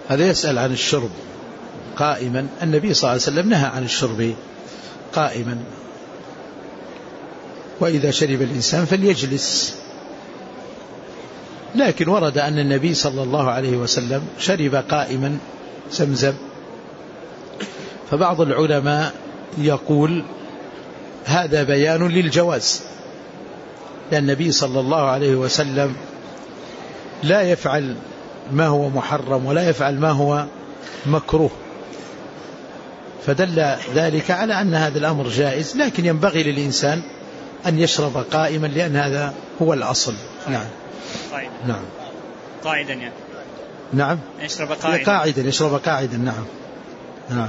هذا يسأل عن الشرب قائما. النبي صلى الله عليه وسلم نهى عن الشرب قائما، وإذا شرب الإنسان فليجلس. لكن ورد أن النبي صلى الله عليه وسلم شرب قائما زمزم، فبعض العلماء يقول هذا بيان للجواز، لأن النبي صلى الله عليه وسلم لا يفعل ما هو محرم ولا يفعل ما هو مكروه، فدل ذلك على أن هذا الأمر جائز، لكن ينبغي للإنسان أن يشرب قائما لأن هذا هو الأصل. نعم. نعم. قاعدا يعني. نعم. يشرب قاعدا. يشرب قاعدا. نعم. نعم.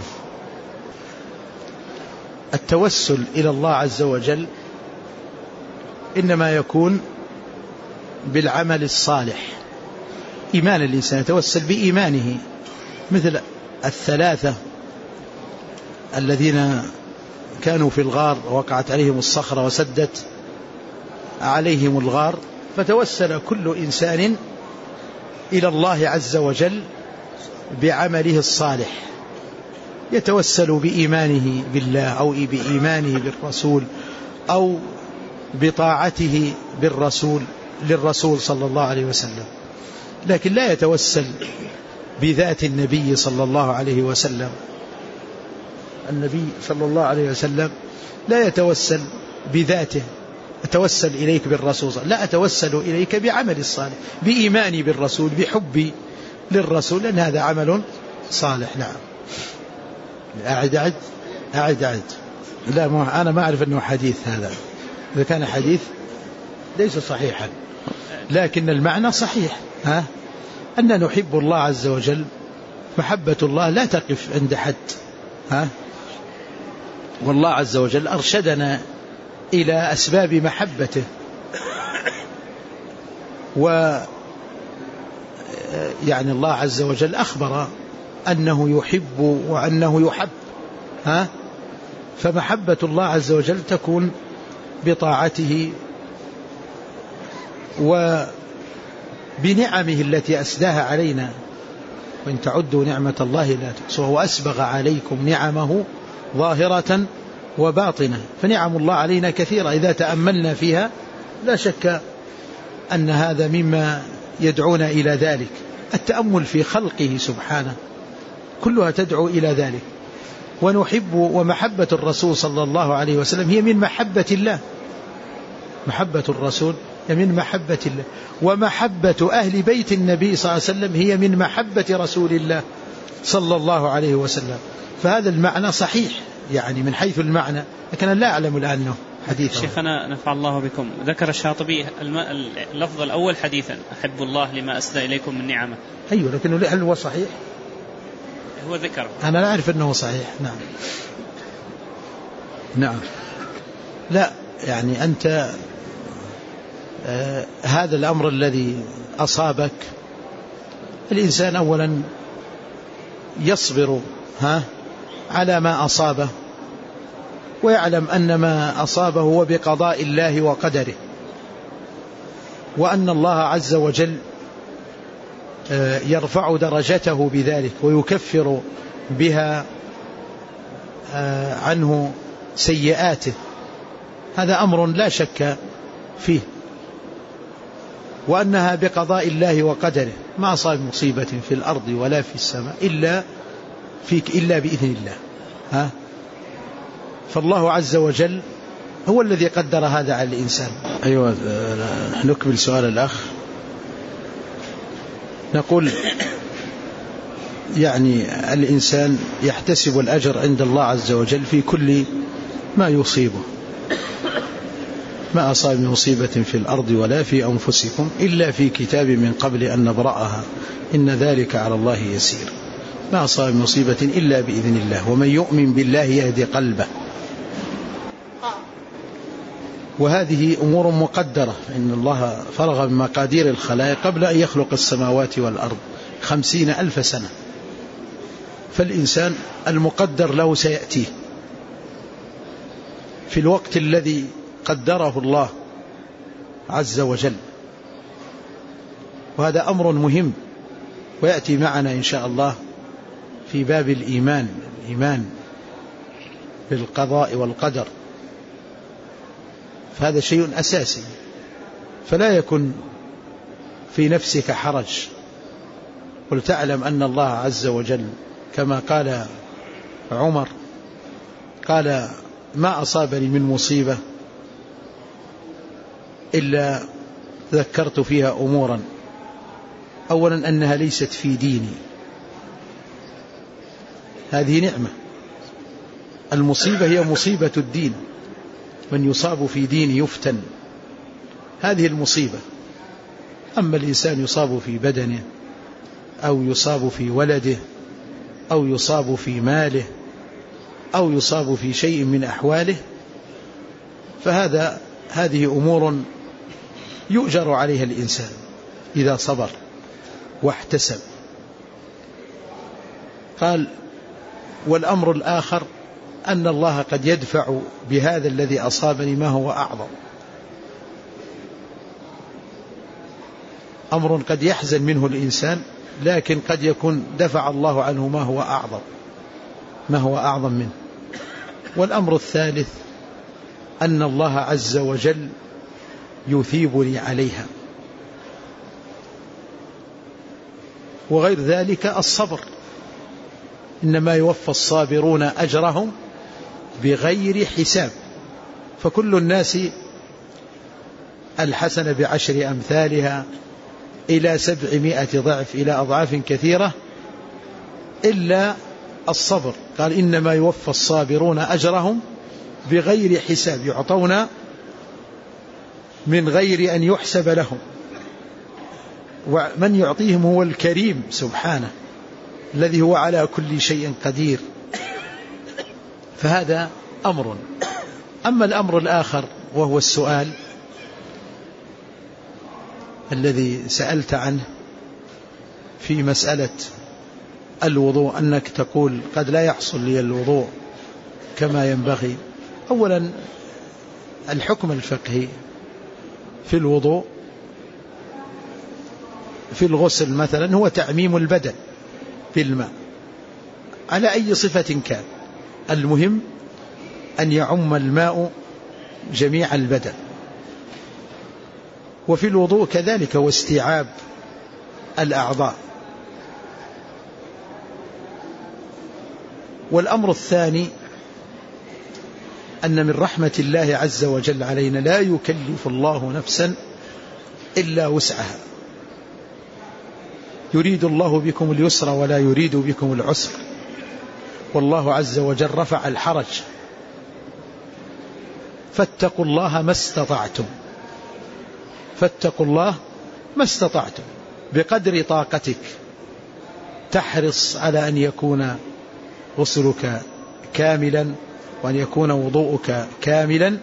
التوسل إلى الله عز وجل إنما يكون بالعمل الصالح. إيمان الإنسان يتوسل بإيمانه، مثل الثلاثة الذين كانوا في الغار ووقعت عليهم الصخرة وسدت عليهم الغار، فتوسل كل إنسان إلى الله عز وجل بعمله الصالح، يتوسل بإيمانه بالله أو بإيمانه بالرسول أو بطاعته للرسول صلى الله عليه وسلم، لكن لا يتوسل بذات النبي صلى الله عليه وسلم. النبي صلى الله عليه وسلم لا يتوسل بذاته، أتوسل إليك بالرسول، لا أتوسل إليك بعمل الصالح، بإيماني بالرسول، بحبي للرسول، لأن هذا عمل صالح. نعم. أعد. لا، أنا ما أعرف أنه حديث هذا، إذا كان حديث ليس صحيحا، لكن المعنى صحيح، أن نحب الله عز وجل. محبة الله لا تقف عند حد، والله عز وجل أرشدنا إلى أسباب محبته، يعني الله عز وجل أخبر أنه يحب وأنه يحب، فمحبة الله عز وجل تكون بطاعته وبنعمه التي أسداها علينا، وإن تعدوا نعمة الله لا تحصوها، وأسبغ عليكم نعمه ظاهرة وباطنة، فنعم الله علينا كثيرة إذا تأملنا فيها، لا شك أن هذا مما يدعونا إلى ذلك. التأمل في خلقه سبحانه كلها تدعو إلى ذلك. ونحب، ومحبة الرسول صلى الله عليه وسلم هي من محبة الله، محبة الرسول هي من محبة الله، ومحبة أهل بيت النبي صلى الله عليه وسلم هي من محبة رسول الله صلى الله عليه وسلم. فهذا المعنى صحيح يعني من حيث المعنى، لكن لا أعلم الآن حديثا. شيخنا نفع الله بكم، ذكر الشاطبي اللفظ الأول حديثا، أحب الله لما أسدى إليكم من نعمة. أيوة، لكنه هل هو صحيح؟ هو ذكر، أنا لا أعرف أنه صحيح. نعم. لا يعني أنت هذا الأمر الذي أصابك، الإنسان أولا يصبر على ما أصابه، ويعلم أن ما أصابه هو بقضاء الله وقدره، وأن الله عز وجل يرفع درجته بذلك ويكفر بها عنه سيئاته. هذا أمر لا شك فيه، وأنها بقضاء الله وقدره، ما أصاب مصيبة في الأرض ولا في السماء إلا بإذن الله. فالله عز وجل هو الذي قدر هذا على الإنسان. أيوة، نكمل سؤال الأخ. نقول يعني الإنسان يحتسب الأجر عند الله عز وجل في كل ما يصيبه، ما أصاب من مصيبة في الأرض ولا في أنفسكم إلا في كتاب من قبل أن نبرأها إن ذلك على الله يسير. ما أصاب من مصيبة إلا بإذن الله، ومن يؤمن بالله يهدي قلبه. وهذه أمور مقدرة، إن الله فرغ من مقادير الخلائق قبل أن يخلق السماوات والأرض 50,000 سنة، فالإنسان المقدر له سيأتيه في الوقت الذي قدره الله عز وجل، وهذا أمر مهم ويأتي معنا إن شاء الله في باب الإيمان بالقضاء والقدر، فهذا شيء أساسي. فلا يكن في نفسك حرج، ولتعلم أن الله عز وجل كما قال عمر قال: ما أصابني من مصيبة إلا ذكرت فيها أمورا، أولا أنها ليست في ديني، هذه نعمة. المصيبة هي مصيبة الدين، من يصاب في دين يفتن، هذه المصيبة. أما الإنسان يصاب في بدنه أو يصاب في ولده أو يصاب في ماله أو يصاب في شيء من أحواله، هذه أمور يؤجر عليها الإنسان إذا صبر واحتسب. قال: والأمر الآخر أن الله قد يدفع بهذا الذي أصابني ما هو أعظم. أمر قد يحزن منه الإنسان، لكن قد يكون دفع الله عنه ما هو أعظم منه. والأمر الثالث أن الله عز وجل يثيبني عليها. وغير ذلك الصبر، إنما يوفى الصابرون أجرهم بغير حساب. فكل الناس الحسنة بعشر أمثالها إلى 700 ضعف، إلى أضعاف كثيرة، إلا الصبر. قال: إنما يوفى الصابرون أجرهم بغير حساب، يعطون من غير أن يحسب لهم. ومن يعطيهم هو الكريم سبحانه الذي هو على كل شيء قدير. فهذا أمر. أما الأمر الآخر وهو السؤال الذي سألت عنه في مسألة الوضوء، أنك تقول قد لا يحصل لي الوضوء كما ينبغي. أولا الحكم الفقهي في الوضوء في الغسل مثلا هو تعميم البدن بالماء على أي صفة كان، المهم أن يعم الماء جميع البدن. وفي الوضوء كذلك واستيعاب الأعضاء. والأمر الثاني أن من رحمة الله عز وجل علينا لا يكلف الله نفسا إلا وسعها، يريد الله بكم اليسر ولا يريد بكم العسر، والله عز وجل رفع الحرج. فاتقوا الله ما استطعتم، فاتقوا الله ما استطعتم، بقدر طاقتك تحرص على أن يكون غسلك كاملا وأن يكون وضوءك كاملا،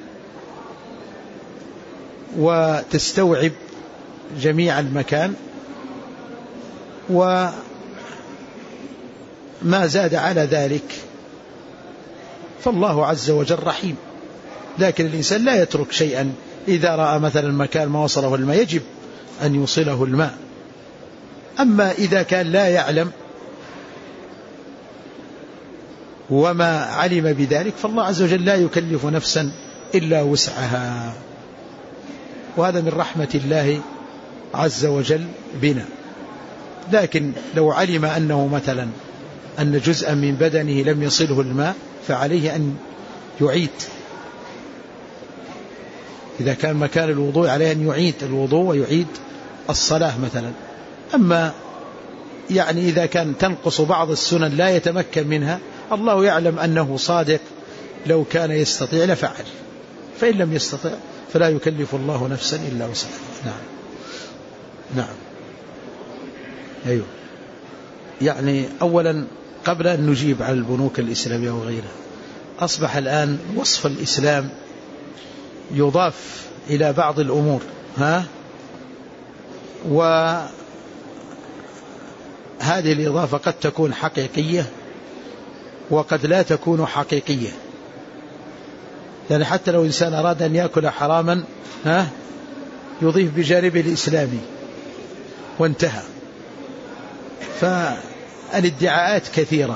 وتستوعب جميع المكان. وما زاد على ذلك فالله عز وجل رحيم. لكن الإنسان لا يترك شيئا، إذا رأى مثلا مكان ما وصله الماء يجب أن يوصله الماء. أما إذا كان لا يعلم وما علم بذلك فالله عز وجل لا يكلف نفسا إلا وسعها. وهذا من رحمة الله عز وجل بنا. لكن لو علم أنه مثلا أن جزءا من بدنه لم يصله الماء فعليه أن يعيد. إذا كان مكان الوضوء عليه أن يعيد الوضوء ويعيد الصلاة مثلا. أما يعني إذا كان تنقص بعض السنن لا يتمكن منها، الله يعلم أنه صادق، لو كان يستطيع لفعل، فإن لم يستطيع فلا يكلف الله نفسا إلا وسعها. نعم. أيوه. يعني أولا قبل أن نجيب على البنوك الإسلامية وغيرها، أصبح الآن وصف الإسلام يضاف إلى بعض الأمور، وهذه الإضافة قد تكون حقيقية وقد لا تكون حقيقية. يعني حتى لو إنسان أراد أن يأكل حراما يضيف بجانب الإسلامي وانتهى. فالادعاءات كثيرة،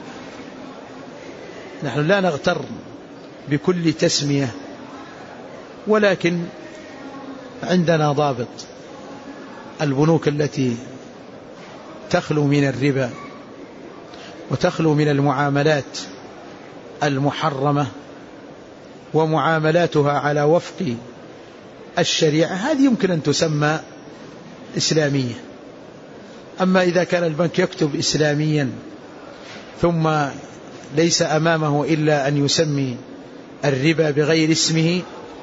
نحن لا نغتر بكل تسمية، ولكن عندنا ضابط. البنوك التي تخلو من الربا وتخلو من المعاملات المحرمة ومعاملاتها على وفق الشريعة، هذه يمكن أن تسمى إسلامية. أما إذا كان البنك يكتب إسلاميا ثم ليس أمامه إلا أن يسمي الربا بغير اسمه،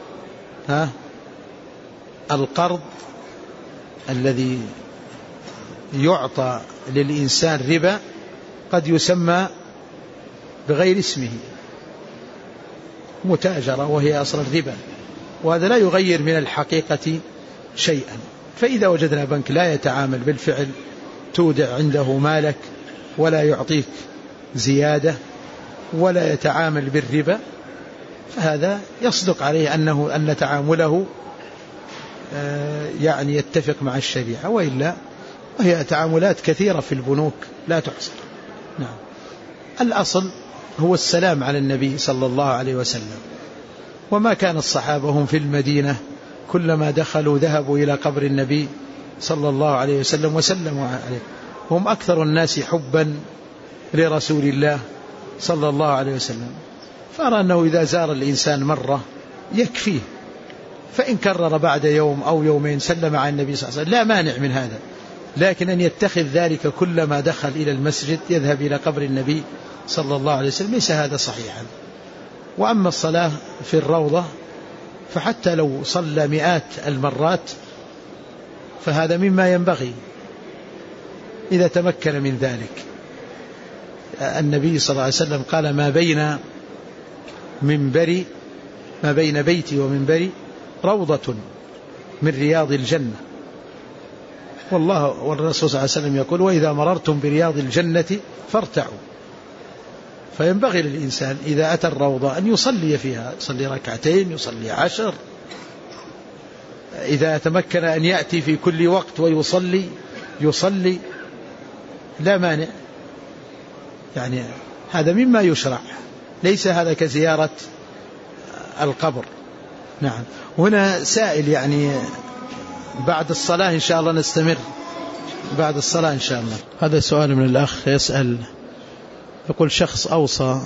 القرض الذي يعطى للإنسان ربا قد يسمى بغير اسمه متاجرة وهي أصل الربا، وهذا لا يغير من الحقيقة شيئا. فإذا وجدنا بنك لا يتعامل بالفعل، تودع عنده مالك ولا يعطيك زيادة ولا يتعامل بالربا، فهذا يصدق عليه أن تعامله يعني يتفق مع الشريعة، وإلا وهي تعاملات كثيرة في البنوك لا تحصر. نعم. الأصل هو السلام على النبي صلى الله عليه وسلم، وما كان الصحابة هم في المدينة كلما دخلوا ذهبوا إلى قبر النبي صلى الله عليه وسلم وسلموا عليه، هم أكثر الناس حبا لرسول الله صلى الله عليه وسلم، فأرى أنه إذا زار الإنسان مرة يكفيه، فإن كرر بعد يوم أو يومين سلم على النبي صلى الله عليه وسلم لا مانع من هذا، لكن أن يتخذ ذلك كلما دخل إلى المسجد يذهب إلى قبر النبي صلى الله عليه وسلم ليس هذا صحيحا. وأما الصلاة في الروضة فحتى لو صلى مئات المرات فهذا مما ينبغي إذا تمكن من ذلك. النبي صلى الله عليه وسلم قال ما بين بيتي ومنبري روضة من رياض الجنة، والرسول صلى الله عليه وسلم يقول وإذا مررتم برياض الجنة فارتعوا. فينبغي للإنسان إذا أتى الروضة أن يصلي فيها، يصلي ركعتين، يصلي 10، إذا تمكن أن يأتي في كل وقت ويصلي لا مانع، يعني هذا مما يشرع، ليس هذا كزيارة القبر. نعم. هنا سائل يعني بعد الصلاة إن شاء الله نستمر بعد الصلاة إن شاء الله. هذا سؤال من الأخ يسأل، يقول شخص أوصى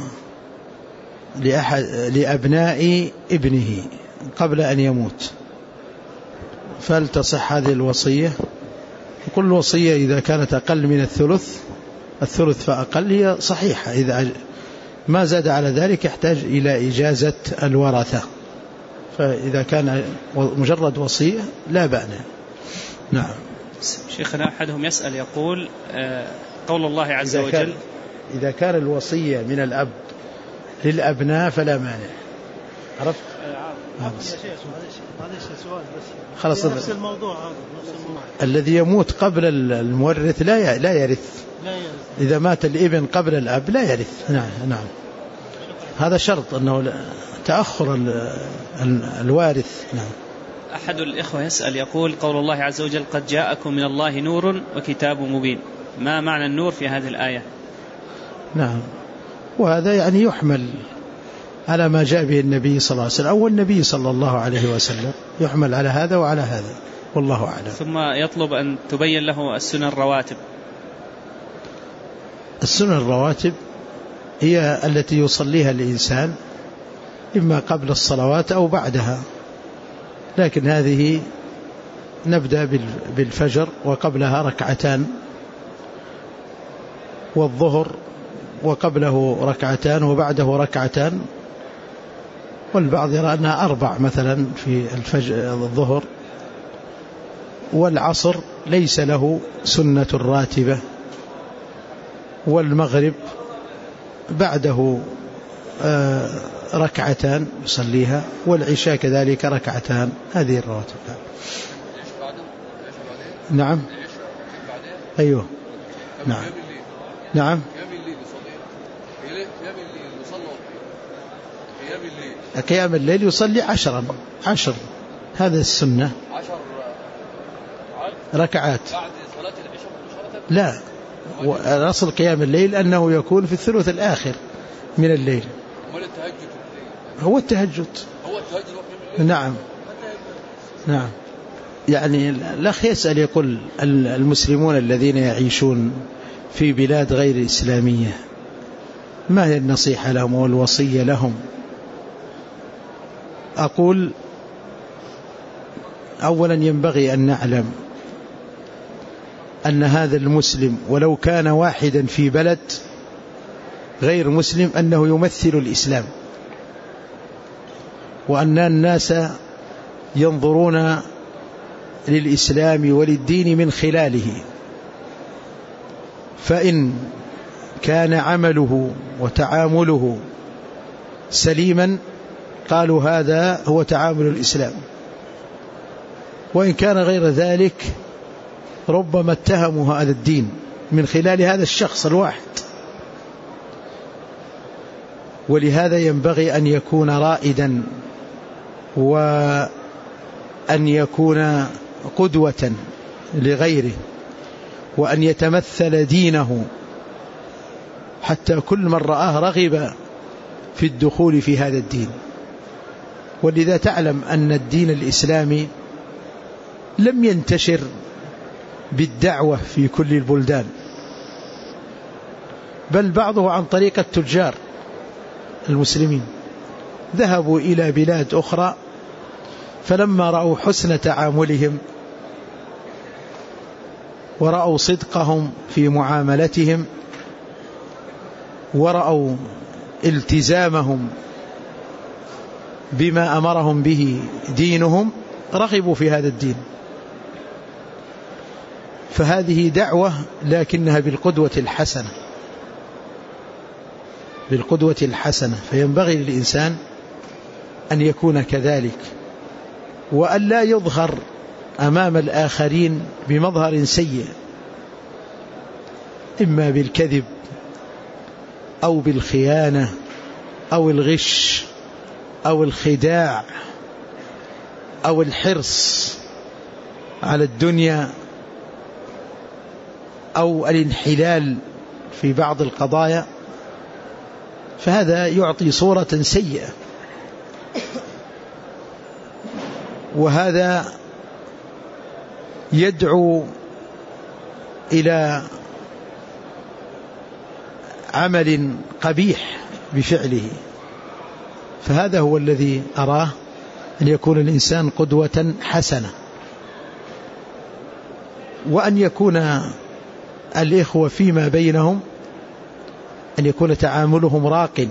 لأبناء ابنه قبل أن يموت، فهل تصح هذه الوصية؟ يقول الوصية إذا كانت أقل من الثلث فأقل هي صحيحة، إذا ما زاد على ذلك يحتاج إلى إجازة الورثة، فإذا كان مجرد وصية لا بأس. نعم. شيخنا أحدهم يسأل يقول قول الله عز وجل إذا كان الوصية من الأب للأبناء فلا مانع. عرفت؟ خلاص. نفس الموضوع هذا. الذي يموت قبل المورث لا يرث. إذا مات الابن قبل الأب لا يرث. نعم. هذا شرط أنه تأخر الوارث. نعم. أحد الإخوة يسأل يقول قول الله عز وجل قد جاءكم من الله نور وكتاب مبين، ما معنى النور في هذه الآية؟ نعم. وهذا يعني يحمل على ما جاء به النبي صلى الله عليه وسلم أو النبي صلى الله عليه وسلم، يحمل على هذا وعلى هذا، والله أعلم. ثم يطلب أن تبين له السنن الرواتب. السنن الرواتب هي التي يصليها الإنسان إما قبل الصلوات أو بعدها، لكن هذه نبدأ بالفجر وقبلها ركعتان، والظهر وقبله ركعتان وبعده ركعتان، والبعض يرى أنها 4 مثلا في الظهر، والعصر ليس له سنة راتبة، والمغرب بعده ركعتان يصليها، والعشاء كذلك ركعتان، هذه الرواتب. نعم. أيوه. نعم. قيام الليل يصلي 10 هذا السنة 10 ركعات بعد صلاة العشاء. لا، والأصل قيام الليل أنه يكون في الثلث الآخر من الليل. هو التهجد. نعم نعم. يعني الأخ يسأل يقول المسلمون الذين يعيشون في بلاد غير إسلامية ما هي النصيحة لهم والوصية لهم؟ أقول أولا ينبغي أن نعلم أن هذا المسلم ولو كان واحدا في بلد غير مسلم أنه يمثل الإسلام، وأن الناس ينظرون للإسلام وللدين من خلاله، فإن كان عمله وتعامله سليما قالوا هذا هو تعامل الإسلام، وإن كان غير ذلك ربما اتهموا هذا الدين من خلال هذا الشخص الواحد. ولهذا ينبغي أن يكون رائدا وأن يكون قدوة لغيره، وأن يتمثل دينه حتى كل من رآه رغب في الدخول في هذا الدين. ولذا تعلم أن الدين الإسلامي لم ينتشر بالدعوة في كل البلدان، بل بعضه عن طريق التجار المسلمين ذهبوا إلى بلاد أخرى، فلما رأوا حسن تعاملهم ورأوا صدقهم في معاملتهم ورأوا التزامهم بما أمرهم به دينهم رغبوا في هذا الدين. فهذه دعوة لكنها بالقدوة الحسنة، بالقدوة الحسنة. فينبغي للإنسان أن يكون كذلك، وأن لا يظهر أمام الآخرين بمظهر سيء، إما بالكذب أو بالخيانة أو الغش أو الخداع أو الحرص على الدنيا أو الانحلال في بعض القضايا، فهذا يعطي صورة سيئة. وهذا يدعو إلى عمل قبيح بفعله. فهذا هو الذي أراه، أن يكون الإنسان قدوة حسنة، وأن يكون الإخوة فيما بينهم أن يكون تعاملهم راق،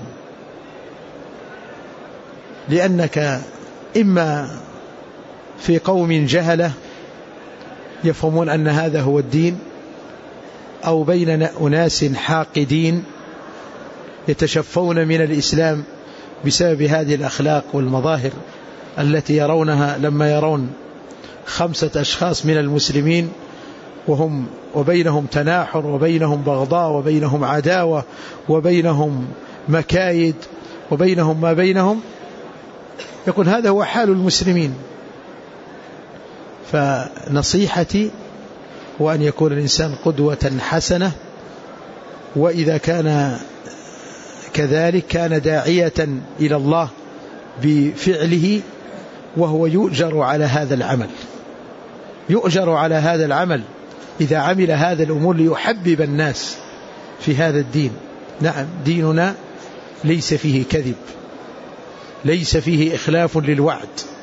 لأنك إما في قوم جهلة يفهمون أن هذا هو الدين، أو بين أناس حاقدين يتشفون من الإسلام بسبب هذه الأخلاق والمظاهر التي يرونها لما يرون 5 أشخاص من المسلمين وهم وبينهم تناحر وبينهم بغضاء وبينهم عداوة وبينهم مكايد وبينهم ما بينهم، يقول هذا هو حال المسلمين. فنصيحتي هو أن يكون الإنسان قدوة حسنة، وإذا كان كذلك كان داعية إلى الله بفعله، وهو يؤجر على هذا العمل، يؤجر على هذا العمل إذا عمل هذا الأمور ليحبب الناس في هذا الدين. نعم، ديننا ليس فيه كذب، ليس فيه إخلاف للوعد،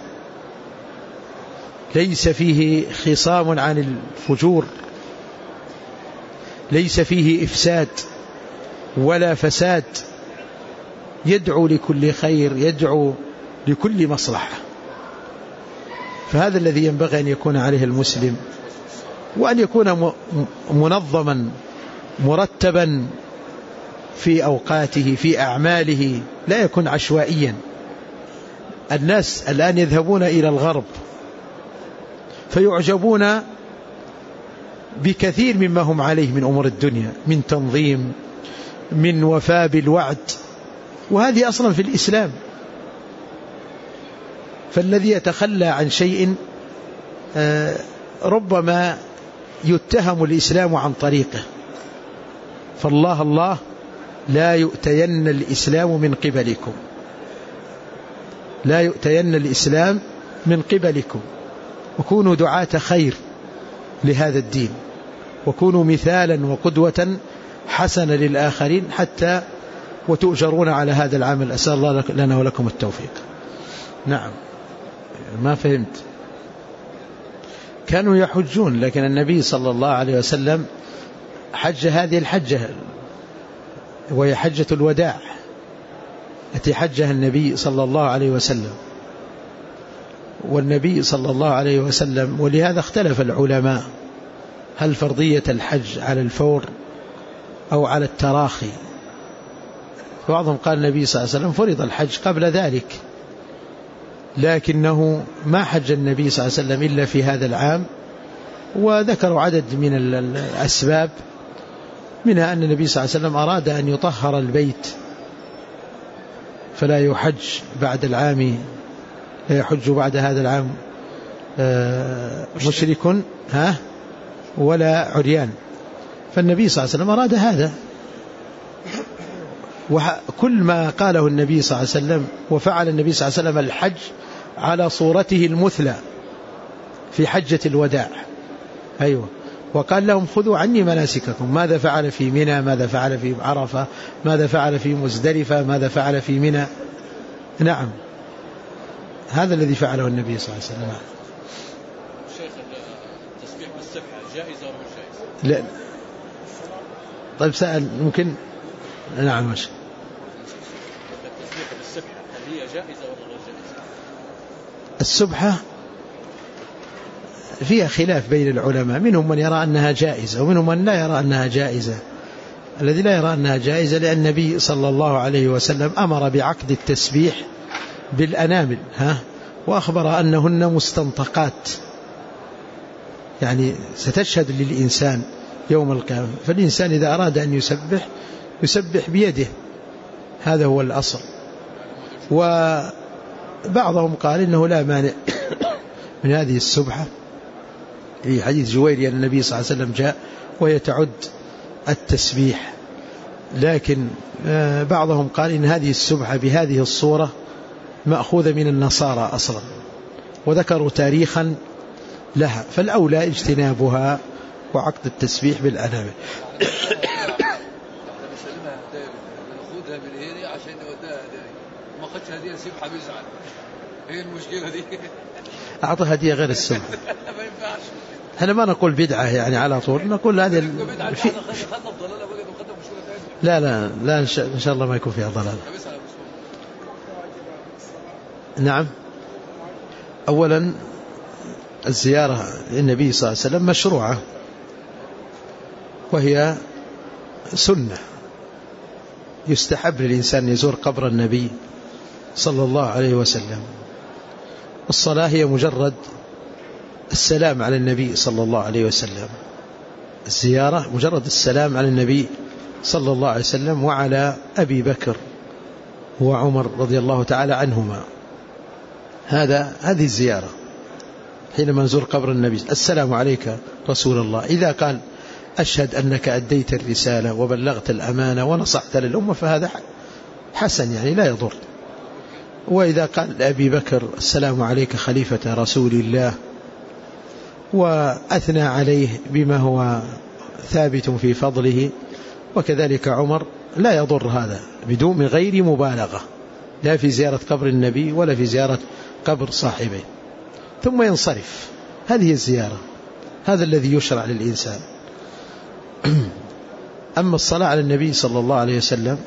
ليس فيه خصام عن الفجور، ليس فيه إفساد ولا فساد، يدعو لكل خير، يدعو لكل مصلحة. فهذا الذي ينبغي أن يكون عليه المسلم، وأن يكون منظما مرتبا في أوقاته في أعماله، لا يكون عشوائيا. الناس الآن يذهبون إلى الغرب فيعجبون بكثير مما هم عليه من أمور الدنيا، من تنظيم، من وفاء بالوعد، وهذه أصلا في الإسلام. فالذي يتخلى عن شيء ربما يتهم الإسلام عن طريقه، فالله الله لا يؤتين الإسلام من قبلكم، لا يؤتين الإسلام من قبلكم، وكونوا دعاة خير لهذا الدين، وكونوا مثالا وقدوة حسنة للآخرين حتى وتؤجرون على هذا العمل. أسأل الله لنا ولكم التوفيق. نعم. ما فهمت. كانوا يحجون، لكن النبي صلى الله عليه وسلم حج هذه الحجة وهي حجة الوداع التي حجها النبي صلى الله عليه وسلم. والنبي صلى الله عليه وسلم، ولهذا اختلف العلماء هل فرضية الحج على الفور أو على التراخي. بعضهم قال النبي صلى الله عليه وسلم فرض الحج قبل ذلك، لكنه ما حج النبي صلى الله عليه وسلم إلا في هذا العام، وذكروا عدد من الأسباب، منها أن النبي صلى الله عليه وسلم أراد أن يطهر البيت فلا يحج بعد العام، لا يحج بعد هذا العام مشرك ولا عريان، فالنبي صلى الله عليه وسلم أراد هذا. وكل ما قاله النبي صلى الله عليه وسلم، وفعل النبي صلى الله عليه وسلم الحج على صورته المثلى في حجة الوداع. أيوة. وقال لهم خذوا عني مناسككم، ماذا فعل في منى، ماذا فعل في عرفة، ماذا فعل في مزدلفة، ماذا فعل في منى. نعم، هذا الذي فعله النبي صلى الله عليه وسلم. شيخ التسبيح بالسبحة جائزة ولا مش جائزة؟ لا. طيب سأل ممكن. نعم ماشي. التسبيح بالسبحة هل هي جائزة ولا غير جائزة؟ السبحة فيها خلاف بين العلماء، منهم من يرى أنها جائزة ومنهم من لا يرى أنها جائزة. الذي لا يرى أنها جائزة لأن النبي صلى الله عليه وسلم أمر بعقد التسبيح بالأنامل وأخبر أنهن مستنطقات، يعني ستشهد للإنسان يوم القيامة. فالإنسان إذا أراد أن يسبح بيده، هذا هو الأصل. وبعضهم قال إنه لا مانع من هذه السبحة في حديث جويري أن النبي صلى الله عليه وسلم جاء وهي تعد التسبيح، لكن بعضهم قال إن هذه السبحة بهذه الصورة مأخوذة من النصارى أصلا، وذكروا تاريخا لها، فالأولى اجتنابها وعقد التسبيح بالأنامل. أعطى هدية غير السبحة. احنا ما نقول بدعة يعني على طول، نقول هذه لا إن شاء الله ما يكون فيها ضلال. نعم. أولا الزيارة للنبي صلى الله عليه وسلم مشروعة، وهي سنة، يستحب للإنسان يزور قبر النبي صلى الله عليه وسلم. الصلاة هي مجرد السلام على النبي صلى الله عليه وسلم، الزيارة مجرد السلام على النبي صلى الله عليه وسلم وعلى أبي بكر وعمر رضي الله تعالى عنهما. هذه الزيارة حينما نزور قبر النبي. السلام عليك رسول الله، إذا قال أشهد أنك أديت الرسالة وبلغت الأمانة ونصحت للأمة فهذا حسن، يعني لا يضر. وإذا قال لأبي بكر السلام عليك خليفة رسول الله وأثنى عليه بما هو ثابت في فضله، وكذلك عمر، لا يضر هذا بدون من غير مبالغة، لا في زيارة قبر النبي ولا في زيارة قبر صاحبه، ثم ينصرف. هذه الزيارة، هذا الذي يشرع للإنسان. أما الصلاة على النبي صلى الله عليه وسلم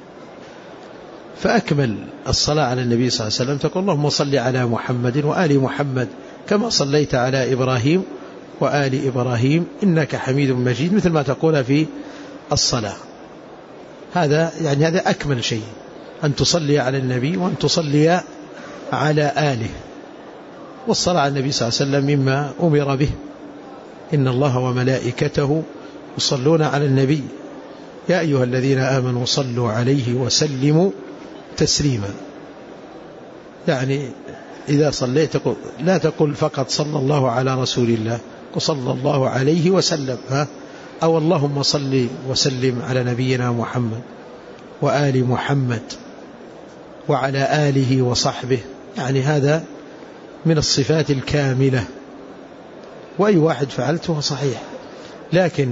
فأكمل الصلاة على النبي صلى الله عليه وسلم تقول اللهم صل على محمد وآل محمد كما صليت على إبراهيم وآل إبراهيم إنك حميد مجيد، مثل ما تقول في الصلاة. هذا أكمل شيء، أن تصلي على النبي وأن تصلي على آله. والصلاة على النبي صلى الله عليه وسلم مما أمر به، إن الله وملائكته يصلون على النبي يا أيها الذين آمنوا صلوا عليه وسلموا تسليما. يعني إذا صليت لا تقل فقط صلى الله على رسول الله وصلى الله عليه وسلم، أو اللهم صل وسلم على نبينا محمد وآل محمد وعلى آله وصحبه، يعني هذا من الصفات الكاملة، وأي واحد فعلته صحيح. لكن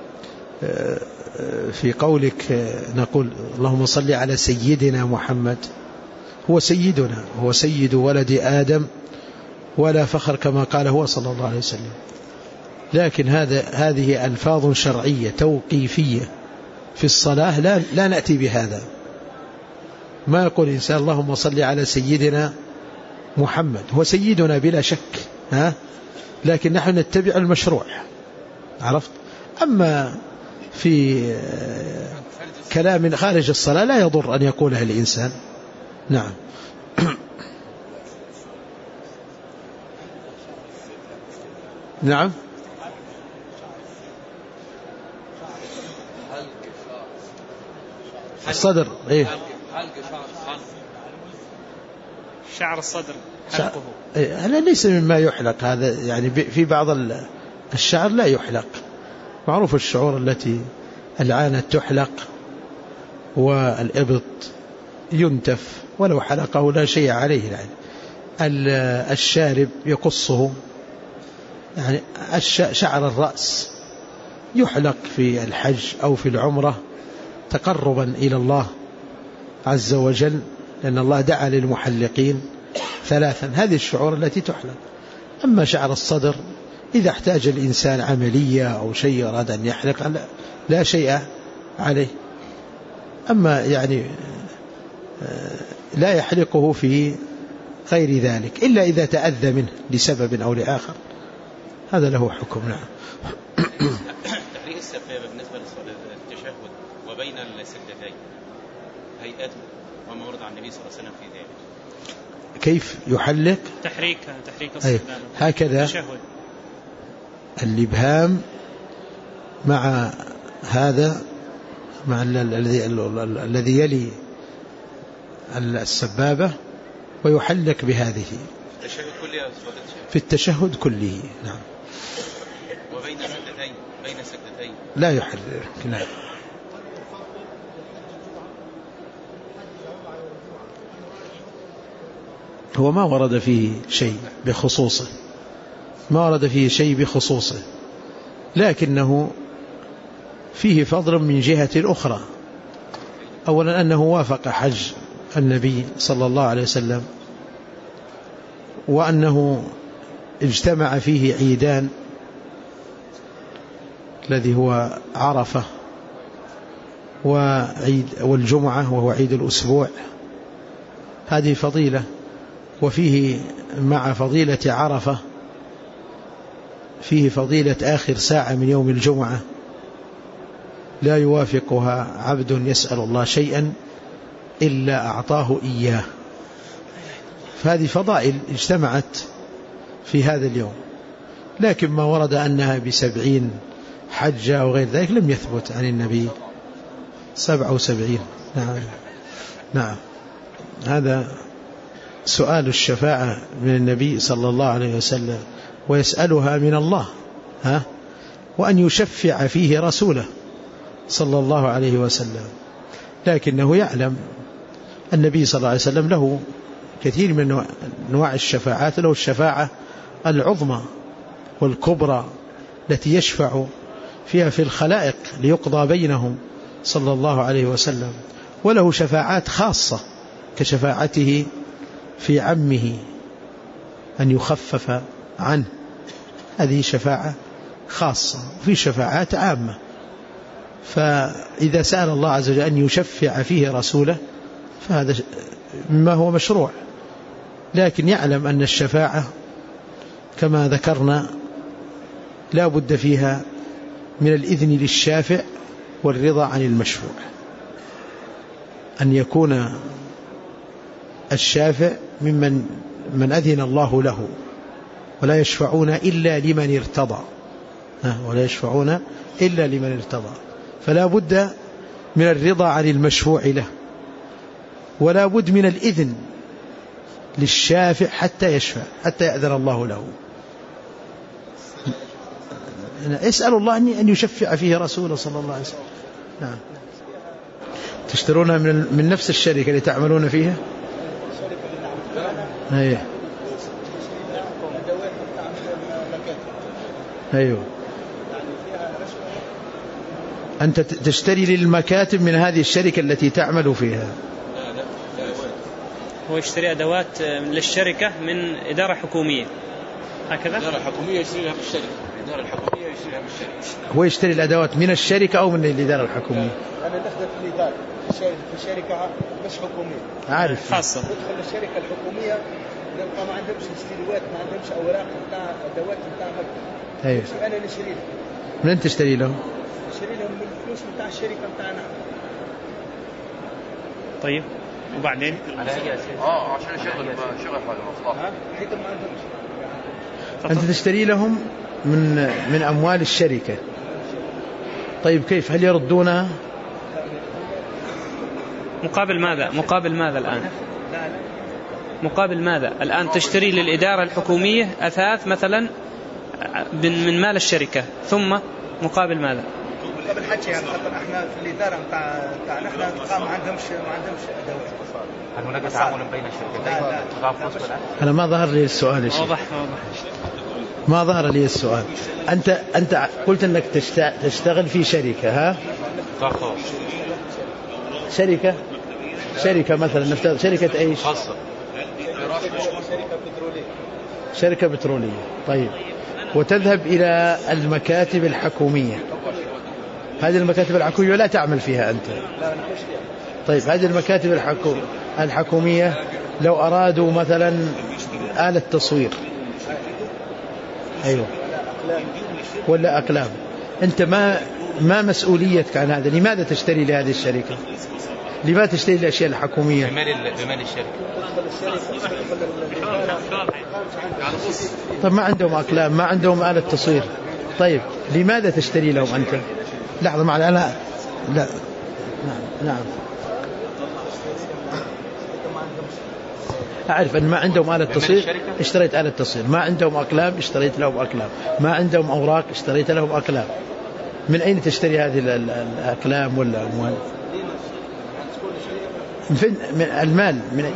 في قولك نقول اللهم صل على سيدنا محمد، هو سيدنا، هو سيد ولد آدم ولا فخر كما قال هو صلى الله عليه وسلم. لكن هذه ألفاظ شرعية توقيفية في الصلاة، لا نأتي بهذا. ما يقول إنسان اللهم صل على سيدنا محمد، هو سيدنا بلا شك، لكن نحن نتبع المشروع، عرفت؟ أما في كلام خارج الصلاة لا يضر أن يقولها الإنسان. نعم. نعم. الصدر إيه؟ شعر الصدر حلقه هذا ليس مما يحلق، هذا يعني في بعض الشعر لا يحلق، معروف الشعور التي العانة تحلق والإبط ينتف ولو حلقه لا شيء عليه. يعني الشارب يقصه، يعني شعر الرأس يحلق في الحج أو في العمرة تقربا إلى الله عز وجل، لأن الله دعا للمحلقين 3، هذه الشعور التي تحلق. أما شعر الصدر إذا احتاج الإنسان عملية أو شيء أراد أن يحلق لا شيء عليه. أما يعني لا يحلقه في غير ذلك إلا إذا تأذى منه لسبب أو لآخر، هذا له حكم. نعم. تحريك السبابة بالنسبة للتشهد وبين السجدتين هيئته وما ورد عن النبي صلى الله عليه وسلم في ذلك. كيف يحلق؟ تحريك السبابة هكذا التشهد، الإبهام مع هذا، مع الذي يلي السبابة، ويحلق بهذه في التشهد كله. نعم. وبين سجدتين لا يحرك. نعم. هو ما ورد فيه شيء بخصوصه، ما ورد فيه شيء بخصوصه، لكنه فيه فضل من جهة أخرى. أولا أنه وافق حج النبي صلى الله عليه وسلم، وأنه اجتمع فيه عيدان، الذي هو عرفة والجمعة وهو عيد الأسبوع، هذه فضيلة. وفيه مع فضيلة عرفة فيه فضيلة آخر ساعة من يوم الجمعة لا يوافقها عبد يسأل الله شيئا إلا أعطاه إياه، فهذه فضائل اجتمعت في هذا اليوم. لكن ما ورد أنها ب70 حجة أو غير ذلك لم يثبت عن النبي. 77. نعم. نعم. هذا سؤال الشفاعة من النبي صلى الله عليه وسلم، ويسألها من الله، وأن يشفع فيه رسوله صلى الله عليه وسلم. لكنه يعلم النبي صلى الله عليه وسلم له كثير من أنواع الشفاعات، له الشفاعة العظمى والكبرى التي يشفع فيها في الخلائق ليقضى بينهم صلى الله عليه وسلم، وله شفاعات خاصة كشفاعته في عمه أن يخفف عنه، هذه شفاعة خاصة. وفي شفاعات عامة، فإذا سأل الله عز وجل أن يشفع فيه رسوله فهذا مما هو مشروع. لكن يعلم أن الشفاعة كما ذكرنا لا بد فيها من الإذن للشافع والرضا عن المشفوع، أن يكون الشافع من أذن الله له، ولا يشفعون إلا لمن ارتضى، ولا يشفعون إلا لمن ارتضى. فلا بد من الرضا عن المشفوع له، ولا بد من الإذن للشافع حتى يشفع، حتى يأذن الله له. اسأل الله أن يشفع فيه رسوله صلى الله عليه وسلم. نعم. تشترونها من نفس الشركة اللي تعملون فيها؟ أيه. أيوه. أنت تشتري للمكاتب من هذه الشركة التي تعمل فيها؟ هو يشتري أدوات للشركة من إدارة حكومية هكذا؟ إدارة حكومية يشتريها بالشركة. الإدارة الحكومية يشتريها بالشركة. هو يشتري الأدوات من الشركة أو من الإدارة الحكومية؟ أنا دخلت في الإدارة في شركة مش حكومية. عارف. خاصة. ندخل الشركة الحكومية نلقى ما عندهمش استديوهات، ما عندهمش أوراق بتاع أدوات بتاع مكتب. أيوه. أنا اللي أشتري لهم. من تشتري لهم؟ أشتري لهم من الفلوس بتاع الشركة بتاعنا. طيب وبعدين؟ عشان شغل هذا المصلحة. حيث ما عندهمش. أنت تشتري لهم من أموال الشركة. طيب كيف؟ هل يردونها؟ مقابل ماذا؟ مقابل ماذا الآن؟ مقابل ماذا؟ الآن تشتري للإدارة الحكومية أثاث مثلا من مال الشركة، ثم مقابل ماذا؟ مقابل حكي يعني خاطر احنا في الإدارة بتاعنا احنا ما عندهمش أدوات. هل هناك تعامل بين الشركتين؟ أنا ما ظهر لي السؤال يا شيخ. واضح. ما ظهر لي السؤال. أنت قلت أنك تشتغل في شركة، ها؟ شركة مثلا نفترض شركة أيش؟ خاصة. شركة بترولية. طيب وتذهب إلى المكاتب الحكومية. هذه المكاتب الحكومية لا تعمل فيها أنت؟ طيب هذه المكاتب الحكومية لو أرادوا مثلا آلة تصوير، أيوة، ولا أقلام، أنت ما مسؤوليتك عن هذا؟ لماذا تشتري لهذه الشركة؟ لماذا تشتري الأشياء الحكومية؟ بمال الشركة. طيب ما عندهم أقلام، ما عندهم آلة تصوير، طيب لماذا تشتري لهم أنت؟ لحظة معنا أنا. لا. نعم. أعرف أن ما عندهم آلة تصوير اشتريت آلة تصوير، ما عندهم أقلام اشتريت لهم أقلام، ما عندهم أوراق اشتريت لهم أقلام. من أين تشتري هذه الأقلام ولا أموال؟ من المال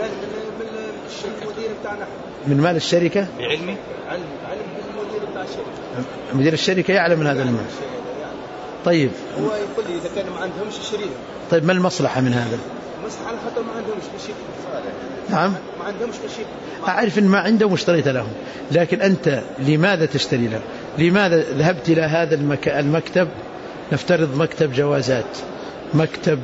من مال الشركة. بعلمي المدير بتاع الشركة. مدير الشركة يعلم من هذا المال. طيب هو يقول لي إذا كانوا ما عندهمش شريك. طيب ما المصلحة من هذا؟ المصلحة على خاطر ما عندهمش شيء. نعم. ما عندهمش شيء. أعرف إن ما عندهم اشتريت لهم، لكن أنت لماذا تشتري لهم؟ لماذا ذهبت إلى هذا المكتب؟ نفترض مكتب جوازات، مكتب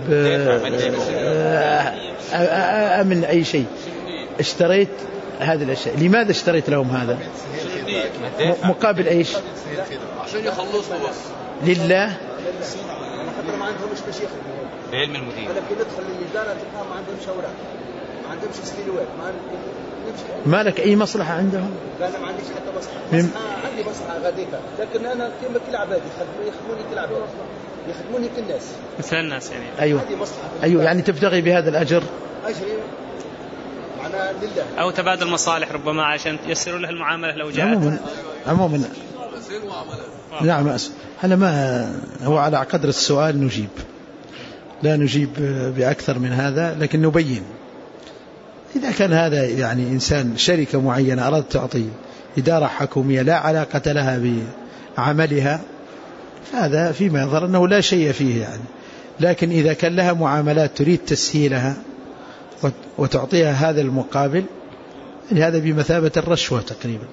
من أي شيء، اشتريت هذه الأشياء. لماذا اشتريت لهم هذا؟ مقابل أيش؟ عشان يخلصوا بس لله. أنا خاطر ما عندهمش شيء. بعلم المدير. ولكن ندخل للإدارة تلقاهم ما عندهمش أوراق، ما عندهمش استديوهات، ما لك أي مصلحة عندهم؟ لا أنا ما عنديش حتى مصلحة. عندي مصلحة غاديكا، لكن أنا كما كل عباد يخدموني كل عباد، يخدموني كل الناس مثل الناس يعني. أيوة يعني تبتغي بهذا الأجر. أجري معناه لله. أو تبادل مصالح ربما عشان ييسروا له المعاملة لو جاءت. عموما نعم. أنا ما هو على قدر السؤال نجيب، لا نجيب بأكثر من هذا، لكن نبين. إذا كان هذا يعني إنسان شركة معينة أراد تعطي إدارة حكومية لا علاقة لها بعملها، هذا فيما يظهر أنه لا شيء فيه يعني. لكن إذا كان لها معاملات تريد تسهيلها وتعطيها هذا المقابل، يعني هذا بمثابة الرشوة تقريبا.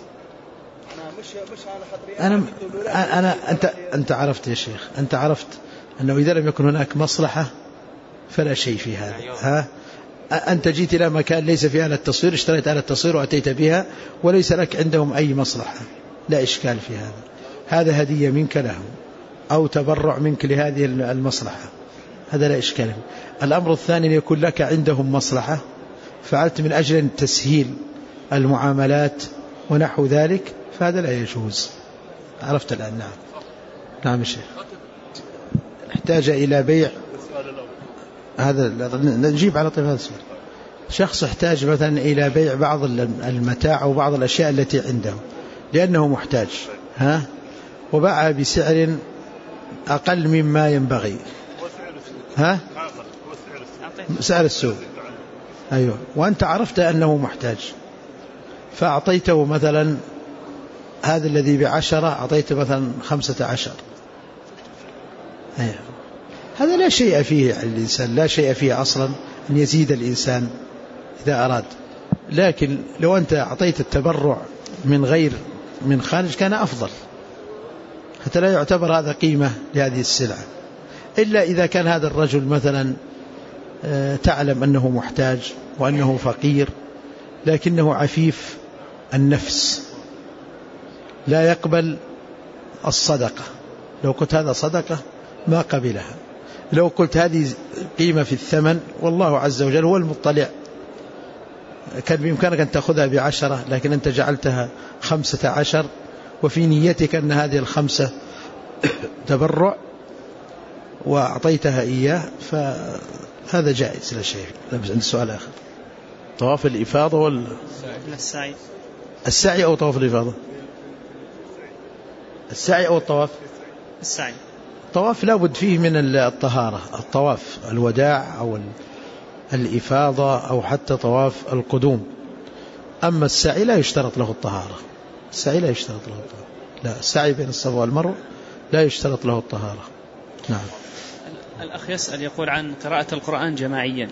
أنت عرفت يا شيخ، أنت عرفت أنه إذا لم يكن هناك مصلحة فلا شيء في هذا. ها أنت جيت إلى مكان ليس فيه آلة تصوير، اشتريت آلة تصوير وأتيت بها وليس لك عندهم أي مصلحة، لا إشكال في هذا. هذا هدية منك لهم أو تبرع منك لهذه المصلحة، هذا لا إشكال. الأمر الثاني أن يكون لك عندهم مصلحة فعلت من أجل تسهيل المعاملات ونحو ذلك، فهذا لا يجوز. عرفت الآن؟ نعم. نعم الشيخ. احتاج إلى بيع هذا، نجيب على طيب هذا السؤال. شخص احتاج مثلا إلى بيع بعض المتاع أو بعض الأشياء التي عنده لأنه محتاج، وباعها بسعر أقل مما ينبغي، سعر السوق، أيوة، وأنت عرفت أنه محتاج فأعطيته مثلا هذا الذي ب10 أعطيته مثلا 15. أيوة. هذا لا شيء فيه على الإنسان، لا شيء فيه أصلا أن يزيد الإنسان إذا أراد. لكن لو أنت أعطيت التبرع من خارج كان أفضل، حتى لا يعتبر هذا قيمة لهذه السلعة، إلا إذا كان هذا الرجل مثلا تعلم أنه محتاج وأنه فقير لكنه عفيف النفس لا يقبل الصدقة. لو قلت هذا صدقة ما قبلها، لو قلت هذه قيمة في الثمن والله عز وجل هو المطلع، كان بإمكانك أن تأخذها ب10 لكن أنت جعلتها 15 وفي نيتك أن هذه 5 تبرع وأعطيتها إياه، فهذا جائز لا شيء. عندي سؤال آخر، طواف الإفاضة السعي أو طواف الإفاضة؟ السعي أو الطواف؟ السعي. الطواف لا بد فيه من الطهارة، الطواف الوداع أو الإفاضة أو حتى طواف القدوم. أما السعي لا يشترط له الطهارة، السعي لا يشترط له الطهارة، لا، السعي بين الصفا والمروة لا يشترط له الطهارة. نعم. الأخ يسأل يقول عن قراءة القرآن جماعيا.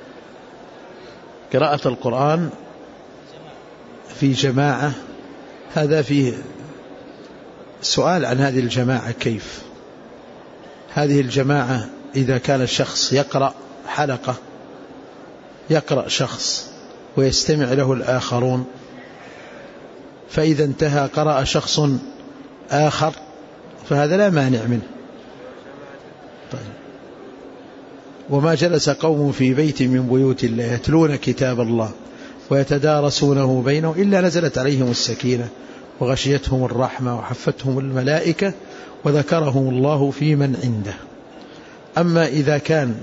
قراءة القرآن في جماعة هذا فيه سؤال عن هذه الجماعة، كيف هذه الجماعة؟ إذا كان الشخص يقرأ حلقة، يقرأ شخص ويستمع له الآخرون، فإذا انتهى قرأ شخص آخر فهذا لا مانع منه. طيب. وما جلس قوم في بيت من بيوت الله يتلون كتاب الله ويتدارسونه بينهم إلا نزلت عليهم السكينة وغشيتهم الرحمة وحفتهم الملائكة وذكرهم الله في من عنده. أما إذا كان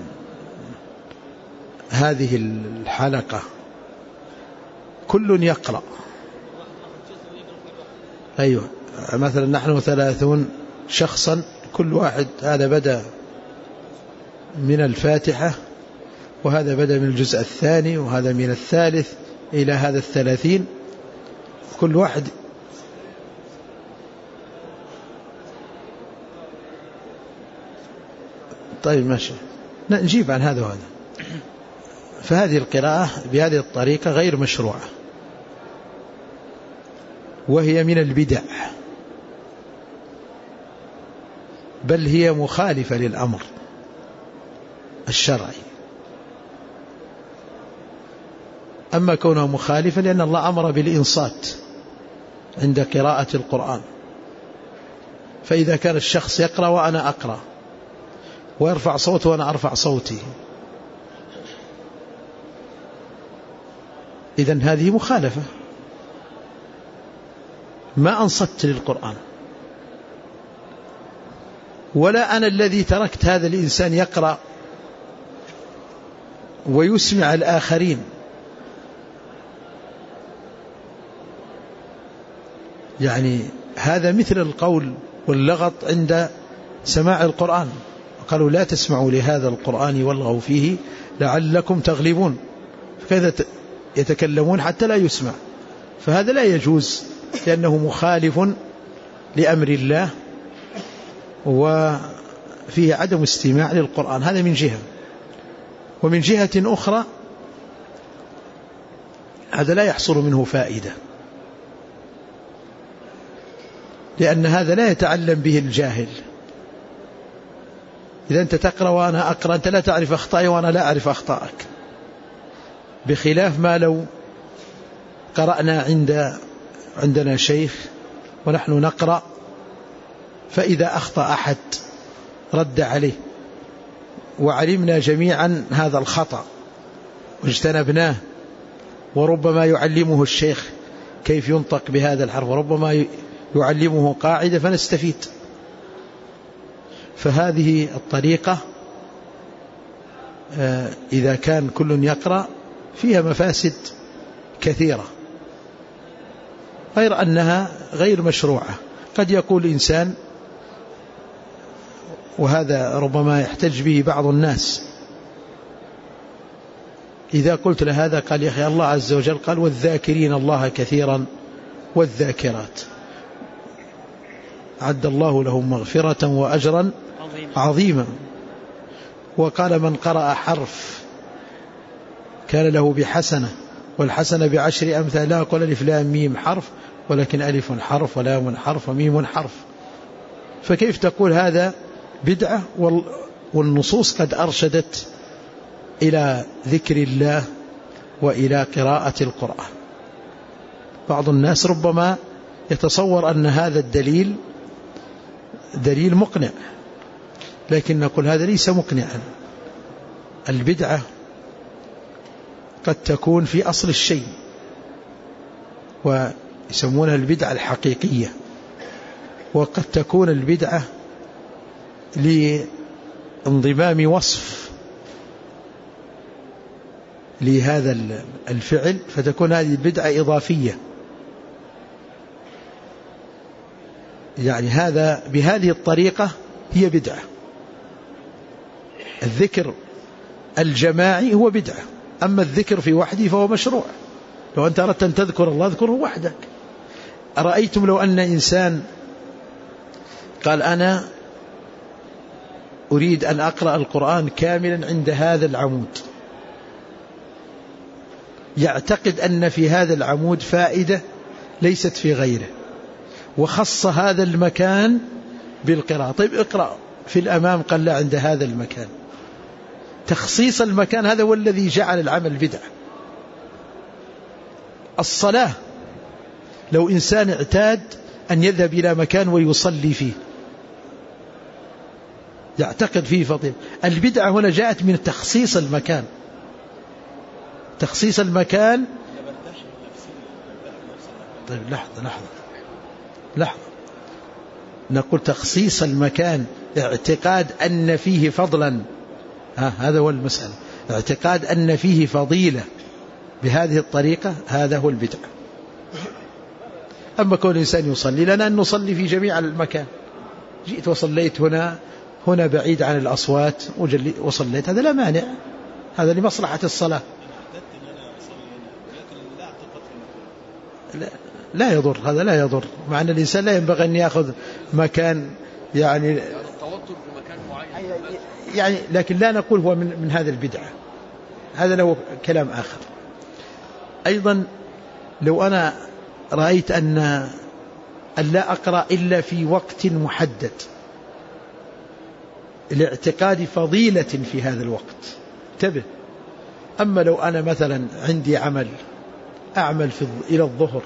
هذه الحلقة كل يقرأ، أيوة، مثلا نحن 30 شخصا، كل واحد هذا بدأ من الفاتحة وهذا بدأ من الجزء الثاني وهذا من الثالث إلى هذا 30، كل واحد طيب ماشي، نجيب عن هذا وهذا. فهذه القراءة بهذه الطريقة غير مشروعة، وهي من البدع، بل هي مخالفة للأمر الشرعي. أما كونها مخالفة لأن الله أمر بالإنصات عند قراءة القرآن، فإذا كان الشخص يقرأ وأنا أقرأ ويرفع صوته وأنا أرفع صوتي، إذن هذه مخالفة، ما أنصت للقرآن، ولا أنا الذي تركت هذا الإنسان يقرأ ويسمع الآخرين. يعني هذا مثل القول واللغط عند سماع القرآن، قالوا لا تسمعوا لهذا القرآن والغوا فيه لعلكم تغلبون، فكذا يتكلمون حتى لا يسمع، فهذا لا يجوز لأنه مخالف لأمر الله وفيه عدم استماع للقرآن. هذا من جهة، ومن جهة أخرى هذا لا يحصل منه فائدة، لأن هذا لا يتعلم به الجاهل. إذا أنت تقرأ وأنا أقرأ أنت لا تعرف أخطائي وأنا لا أعرف أخطائك، بخلاف ما لو قرأنا عندنا شيخ ونحن نقرأ، فإذا أخطأ أحد رد عليه وعلمنا جميعا هذا الخطأ واجتنبناه، وربما يعلمه الشيخ كيف ينطق بهذا الحرف، وربما يعلمه قاعدة فنستفيد. فهذه الطريقة إذا كان كل يقرأ فيها مفاسد كثيرة، غير أنها غير مشروعة. قد يقول إنسان وهذا ربما يحتج به بعض الناس، إذا قلت له هذا قال يا أخي الله عز وجل قال والذاكرين الله كثيرا والذاكرات أعد الله لهم مغفرة وأجرا عظيما. وقال من قرأ حرف كان له بحسنة والحسنة بعشر أمثال. لا قل ألف لام ميم حرف، ولكن ألف حرف ولام حرف وميم حرف. فكيف تقول هذا بدعة والنصوص قد أرشدت إلى ذكر الله وإلى قراءة القرآن؟ بعض الناس ربما يتصور أن هذا الدليل دليل مقنع، لكن نقول هذا ليس مقنعا. البدعة قد تكون في أصل الشيء، ويسمونها البدعة الحقيقية، وقد تكون البدعة لانضمام وصف لهذا الفعل، فتكون هذه البدعة إضافية. يعني هذا بهذه الطريقة هي بدعة. الذكر الجماعي هو بدعة، أما الذكر في وحده فهو مشروع. لو أنت أردت أن تذكر الله اذكره وحدك. أرأيتم لو أن إنسان قال أنا أريد أن أقرأ القرآن كاملا عند هذا العمود، يعتقد أن في هذا العمود فائدة ليست في غيره، وخص هذا المكان بالقراءة. طيب اقرأ في الأمام، قال لا عند هذا المكان. تخصيص المكان هذا هو الذي جعل العمل بدعة. الصلاة لو إنسان اعتاد أن يذهب إلى مكان ويصلي فيه يعتقد فيه فضيلة، البدعة هنا جاءت من تخصيص المكان. تخصيص المكان. طيب لحظة نقول تخصيص المكان اعتقاد أن فيه فضلا، هذا هو المسألة، اعتقاد أن فيه فضيلة بهذه الطريقة، هذا هو البدعة. أما كون الإنسان يصلي لنا أن نصلي في جميع المكان، جئت وصليت هنا بعيد عن الأصوات وصليت، هذا لا مانع، هذا لمصلحة الصلاة. لا يضر، هذا لا يضر، مع أن الإنسان لا ينبغي أن يأخذ مكان يعني التوتر في مكان معين يعني، لكن لا نقول هو من هذا البدعة، هذا له كلام آخر. أيضا لو أنا رأيت أن لا أقرأ إلا في وقت محدد لاعتقاد فضيلة في هذا الوقت، انتبه. أما لو أنا مثلا عندي أعمل إلى الظهر،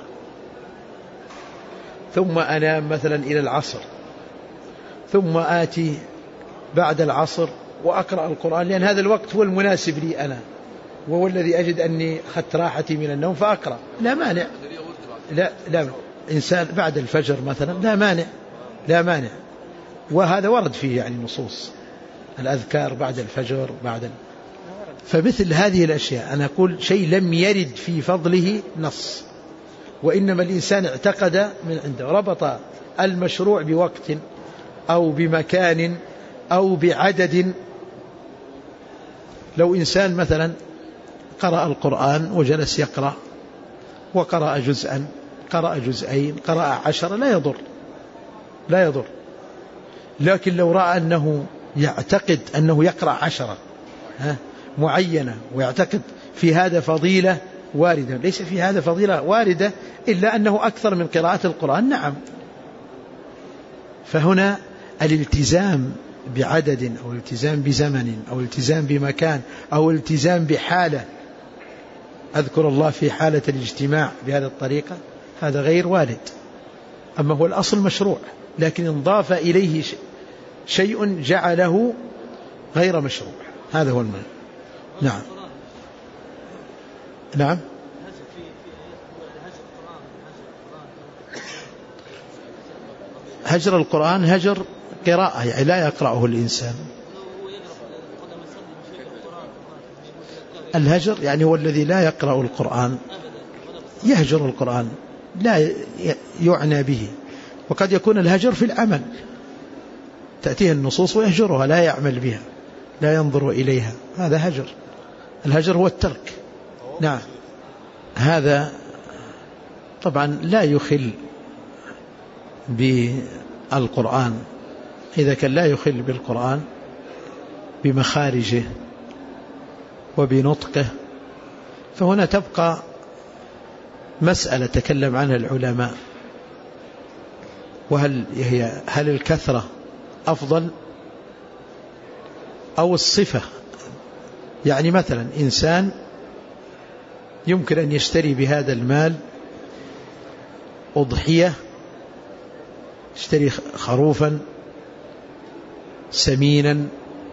ثم أنام مثلا إلى العصر، ثم آتي بعد العصر وأقرأ القرآن، لأن هذا الوقت هو المناسب لي أنا، وهو الذي أجد أني خدت راحتي من النوم فأقرأ، لا مانع. لا إنسان بعد الفجر مثلا لا مانع، وهذا ورد فيه يعني نصوص الأذكار بعد الفجر فمثل هذه الأشياء أنا أقول شيء لم يرد في فضله نص، وإنما الإنسان اعتقد من عنده، ربط المشروع بوقت أو بمكان أو بعدد. لو إنسان مثلا قرأ القرآن وجلس يقرأ وقرأ جزءا، قرأ جزئين، قرأ 10، لا يضر. لكن لو رأى أنه يعتقد أنه يقرأ 10 معينة، ويعتقد في هذا فضيلة واردة، ليس في هذا فضيلة واردة إلا أنه أكثر من قراءة القرآن، نعم. فهنا الالتزام بعدد أو الالتزام بزمن أو الالتزام بمكان أو الالتزام بحالة، أذكر الله في حالة الاجتماع بهذه الطريقة، هذا غير وارد. أما هو الأصل مشروع، لكن انضاف إليه شيء جعله غير مشروع، هذا هو المعنى. نعم هجر القرآن هجر قراءة، يعني لا يقرأه الإنسان. الهجر يعني هو الذي لا يقرأ القرآن، يهجر القرآن، لا يعنى به. وقد يكون الهجر في العمل، تأتيه النصوص ويهجرها، لا يعمل بها، لا ينظر إليها، هذا هجر. الهجر هو الترك. نعم. هذا طبعا لا يخل بالقرآن، إذا كان لا يخل بالقرآن بمخارجه وبنطقه، فهنا تبقى مسألة تكلم عنها العلماء، وهل الكثرة أفضل أو الصفة؟ يعني مثلا إنسان يمكن أن يشتري بهذا المال أضحية، يشتري خروفا سمينا،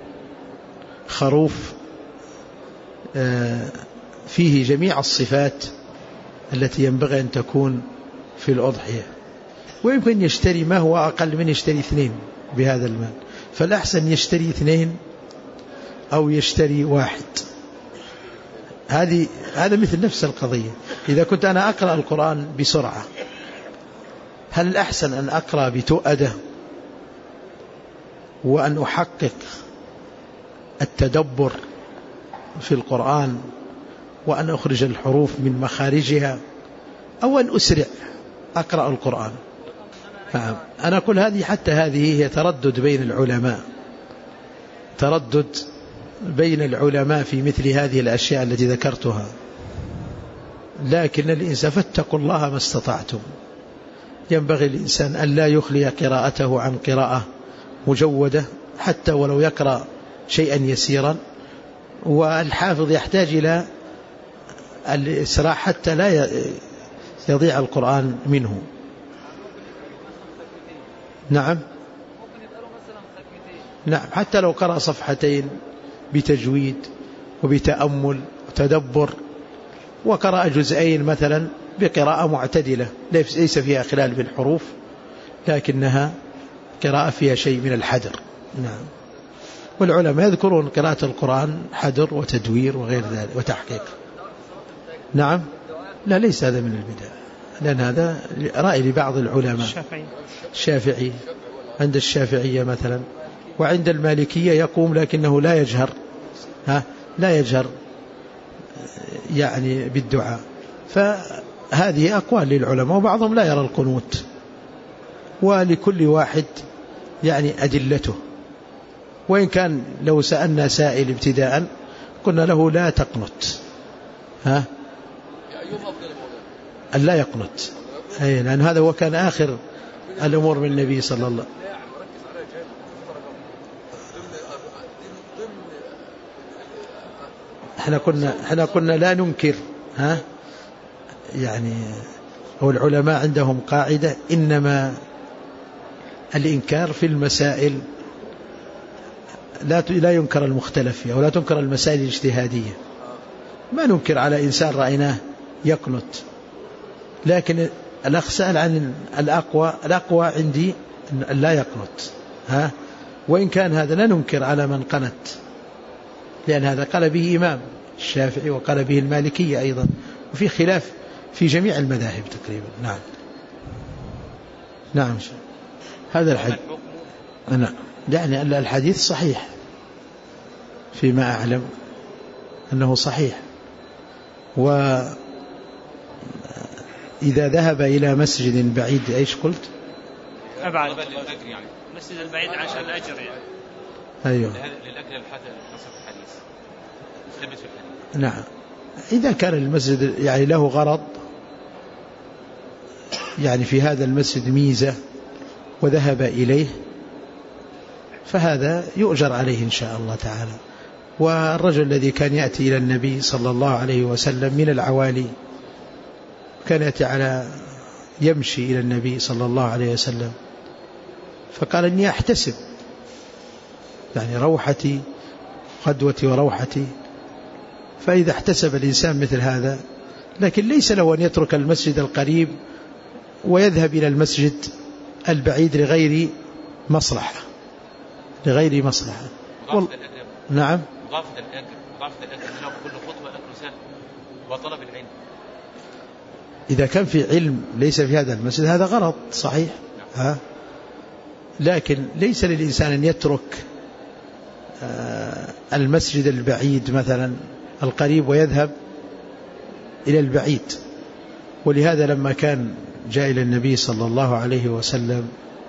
خروف فيه جميع الصفات التي ينبغي أن تكون في الأضحية، ويمكن يشتري ما هو أقل من يشتري 2 بهذا المال، فالأحسن يشتري 2 أو يشتري 1. هذا مثل نفس القضية. إذا كنت أنا أقرأ القرآن بسرعة، هل الأحسن أن أقرأ بتؤدة وأن أحقق التدبر في القرآن وأن أخرج الحروف من مخارجها، أو أن أسرع أقرأ القرآن؟ أنا أقول هذه، حتى هذه هي تردد بين العلماء، تردد بين العلماء في مثل هذه الأشياء التي ذكرتها. لكن الإنسان فاتقوا الله ما استطعتم، ينبغي الإنسان أن لا يخلي قراءته عن قراءة مجودة حتى ولو يقرأ شيئا يسيرا، والحافظ يحتاج إلى الإسراع حتى لا يضيع القرآن منه. نعم. نعم، حتى لو قرأ صفحتين بتجويد وبتأمل وتدبر، وقرأ جزئين مثلا بقراءة معتدلة ليس فيها خلال بالحروف، لكنها قراءة فيها شيء من الحذر. نعم. والعلماء يذكرون قراءة القرآن حذر وتدوير وغير ذلك وتحقيق. نعم. لا، ليس هذا من البدع، لأن هذا رأي لبعض العلماء. الشافعي، عند الشافعية مثلا، وعند المالكية يقوم لكنه لا يجهر، لا يجهر يعني بالدعاء. فهذه أقوال للعلماء، وبعضهم لا يرى القنوت، ولكل واحد يعني أدلته. وإن كان لو سألنا سائل ابتداء قلنا له لا تقنت، لا يقنت، لأن هذا هو كان آخر الأمور من النبي صلى الله عليه وسلم. احنا كنا لا ننكر، يعني هو العلماء عندهم قاعدة: إنما الإنكار في المسائل لا ينكر المختلف فيها، ولا تنكر المسائل الاجتهادية. ما ننكر على إنسان رأيناه يقنط، لكن الأخ سأل عن الأقوى عندي أن لا يقنط، وإن كان هذا لا ننكر على من قنت، لأن هذا قال به إمام الشافعي وقال به المالكية أيضا، وفي خلاف في جميع المذاهب تقريبا. نعم. نعم. هذا الحديث، يعني الحديث صحيح فيما أعلم أنه صحيح. وإذا ذهب إلى مسجد بعيد، إيش قلت؟ أبعد يعني مسجد البعيد عشان الأجر يعني. أيوه. للأجر الحسب الحديث ثبت في الحديث. نعم. إذا كان المسجد يعني له غرض، يعني في هذا المسجد ميزة وذهب إليه، فهذا يؤجر عليه إن شاء الله تعالى. والرجل الذي كان يأتي إلى النبي صلى الله عليه وسلم من العوالي، كان يأتي يمشي إلى النبي صلى الله عليه وسلم، فقال: إني أحتسب، يعني روحتي غدوتي وروحتي. فإذا احتسب الإنسان مثل هذا، لكن ليس له أن يترك المسجد القريب ويذهب إلى المسجد البعيد لغير مصلحة، نعم. ضعف الأجر له كل خطوة أجر سهل، وطلب العلم. إذا كان في علم ليس في هذا المسجد، هذا غلط صحيح. لكن ليس للإنسان أن يترك المسجد البعيد مثلا القريب ويذهب إلى البعيد. ولهذا لما كان جاء إلى النبي صلى الله عليه وسلم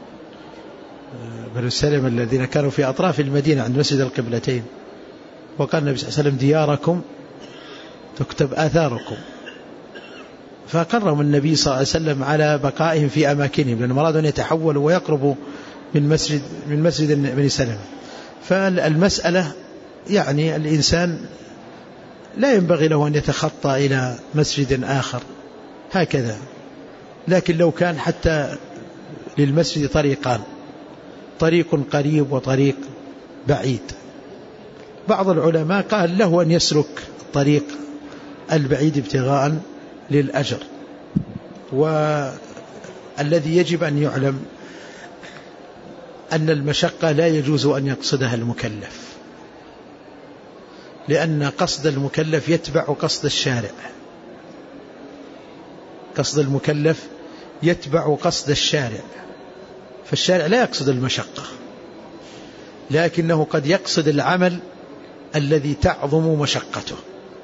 بنو سلمة الذين كانوا في أطراف المدينة عند مسجد القبلتين، وقال النبي صلى الله عليه وسلم دياركم تكتب آثاركم، فقرهم النبي صلى الله عليه وسلم على بقائهم في أماكنهم، لأنهم أرادوا أن يتحولوا ويقربوا من مسجد بني سلمة. فالمسألة يعني الإنسان لا ينبغي له أن يتخطى إلى مسجد آخر هكذا، لكن لو كان حتى للمسجد طريقان، طريق قريب وطريق بعيد، بعض العلماء قال له أن يسلك الطريق البعيد ابتغاء للأجر. والذي يجب أن يعلم أن المشقة لا يجوز أن يقصدها المكلف، لأن قصد المكلف يتبع قصد الشارع، قصد المكلف يتبع قصد الشارع، فالشارع لا يقصد المشقة، لكنه قد يقصد العمل الذي تعظم مشقته،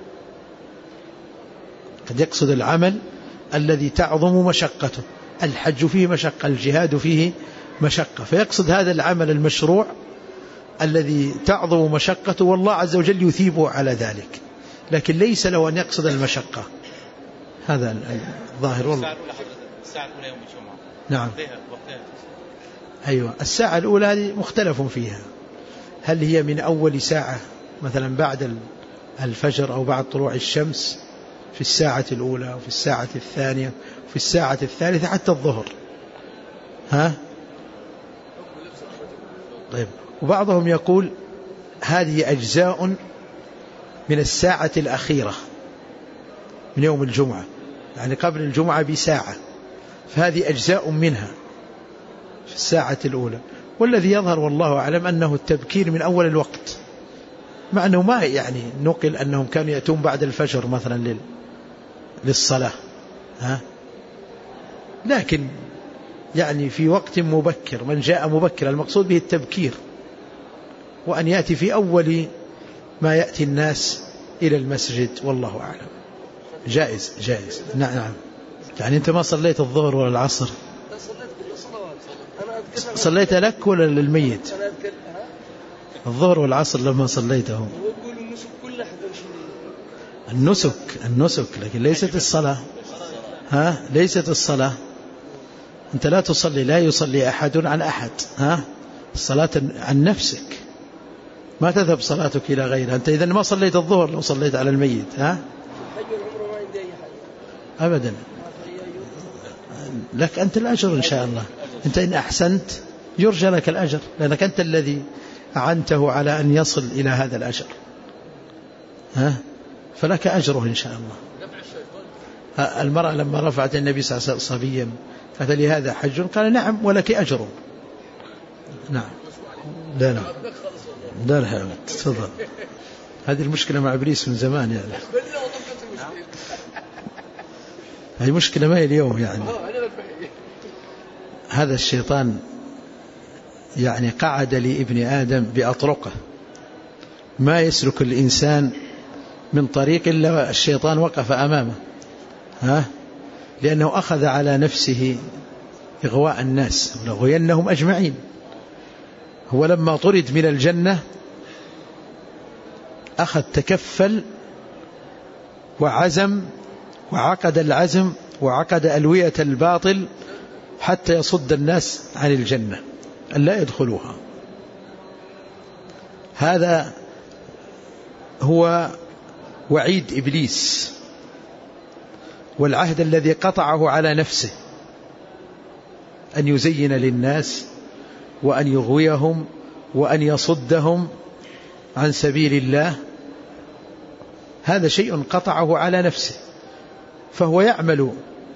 قد يقصد العمل الذي تعظم مشقته، الحج فيه مشقة، الجهاد فيه مشقة، فيقصد هذا العمل المشروع الذي تعظم مشقته، والله عز وجل يثيبه على ذلك، لكن ليس له أن يقصد المشقة. هذا الظاهر. والله الساعة الأولى يوم الجمعة. نعم. وقتها. أيوة، الساعة الأولى هذه مختلف فيها، هل هي من أول ساعة مثلا بعد الفجر أو بعد طلوع الشمس في الساعة الأولى وفي الساعة الثانية وفي الساعة الثالثة حتى الظهر. طيب، وبعضهم يقول هذه أجزاء من الساعة الأخيرة من يوم الجمعة، يعني قبل الجمعة بساعة، فهذه أجزاء منها في الساعة الأولى. والذي يظهر والله أعلم أنه التبكير من أول الوقت، مع أنه ما يعني نقل أنهم كانوا يأتون بعد الفجر مثلا للصلاة، لكن يعني في وقت مبكر، من جاء مبكر المقصود به التبكير، وأن يأتي في أول ما يأتي الناس إلى المسجد، والله أعلم. جائز. نعم. يعني أنت ما صليت الظهر ولا العصر؟ صليت لك ولا للميت؟ الظهر والعصر لما صليتهم. النسك لكن ليست الصلاة. ليست الصلاة. أنت لا تصلي، لا يصلي أحد عن أحد. الصلاة عن نفسك، ما تذهب صلاتك إلى غيرها. أنت إذن ما صليت الظهر لو صليت على الميت. أبدا، لك أنت الأجر إن شاء الله. أنت إن أحسنت يرجى لك الأجر، لأنك أنت الذي أعنته على أن يصل إلى هذا الأجر، فلك أجره إن شاء الله. المرأة لما رفعت النبي صلى الله عليه وسلم صبيا قالت لي هذا حج؟ قال نعم ولك أجر. نعم. لا تفضل. هذه المشكلة مع إبليس من زمان يعني. هذه مشكلة ما هي اليوم يعني. هذا الشيطان يعني قعد لابن آدم بأطرقه، ما يسلك الإنسان من طريق إلا الشيطان وقف أمامه، لأنه أخذ على نفسه إغواء الناس ولغوينهم أجمعين. هو لما طرد من الجنة أخذ تكفل وعزم وعقد العزم وعقد ألوية الباطل حتى يصد الناس عن الجنة أن لا يدخلوها. هذا هو وعيد إبليس والعهد الذي قطعه على نفسه، أن يزين للناس وأن يغويهم وأن يصدهم عن سبيل الله. هذا شيء قطعه على نفسه، فهو يعمل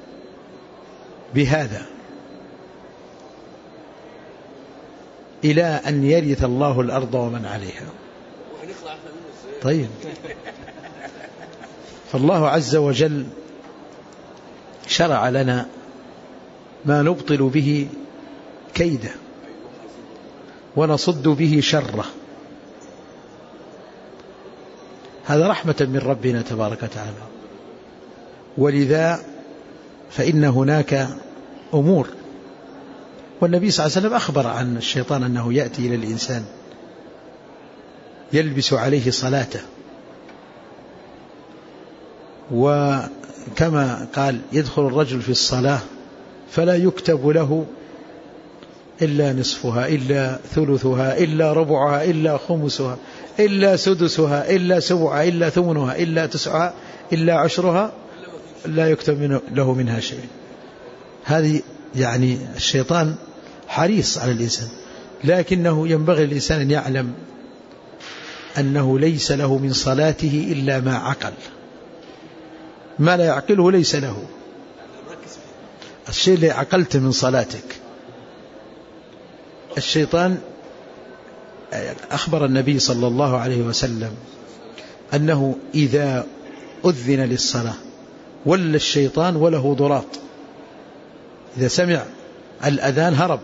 بهذا إلى أن يرث الله الأرض ومن عليها. طيب، فالله عز وجل شرع لنا ما نبطل به كيده ونصد به شره. هذا رحمة من ربنا تبارك وتعالى. ولذا فإن هناك أمور، والنبي صلى الله عليه وسلم أخبر عن الشيطان أنه يأتي إلى الإنسان يلبس عليه صلاته، وكما قال يدخل الرجل في الصلاة فلا يكتب له إلا نصفها إلا ثلثها إلا ربعها إلا خمسها إلا سدسها إلا سبعها إلا ثمنها إلا تسعها إلا عشرها، لا يكتب له منها شيء. هذه يعني الشيطان حريص على الإنسان، لكنه ينبغي الإنسان أن يعلم أنه ليس له من صلاته إلا ما عقل، ما لا يعقله ليس له. الشيء اللي عقلته من صلاتك. الشيطان أخبر النبي صلى الله عليه وسلم أنه إذا أذن للصلاة ولا الشيطان وله ضراط، إذا سمع الأذان هرب،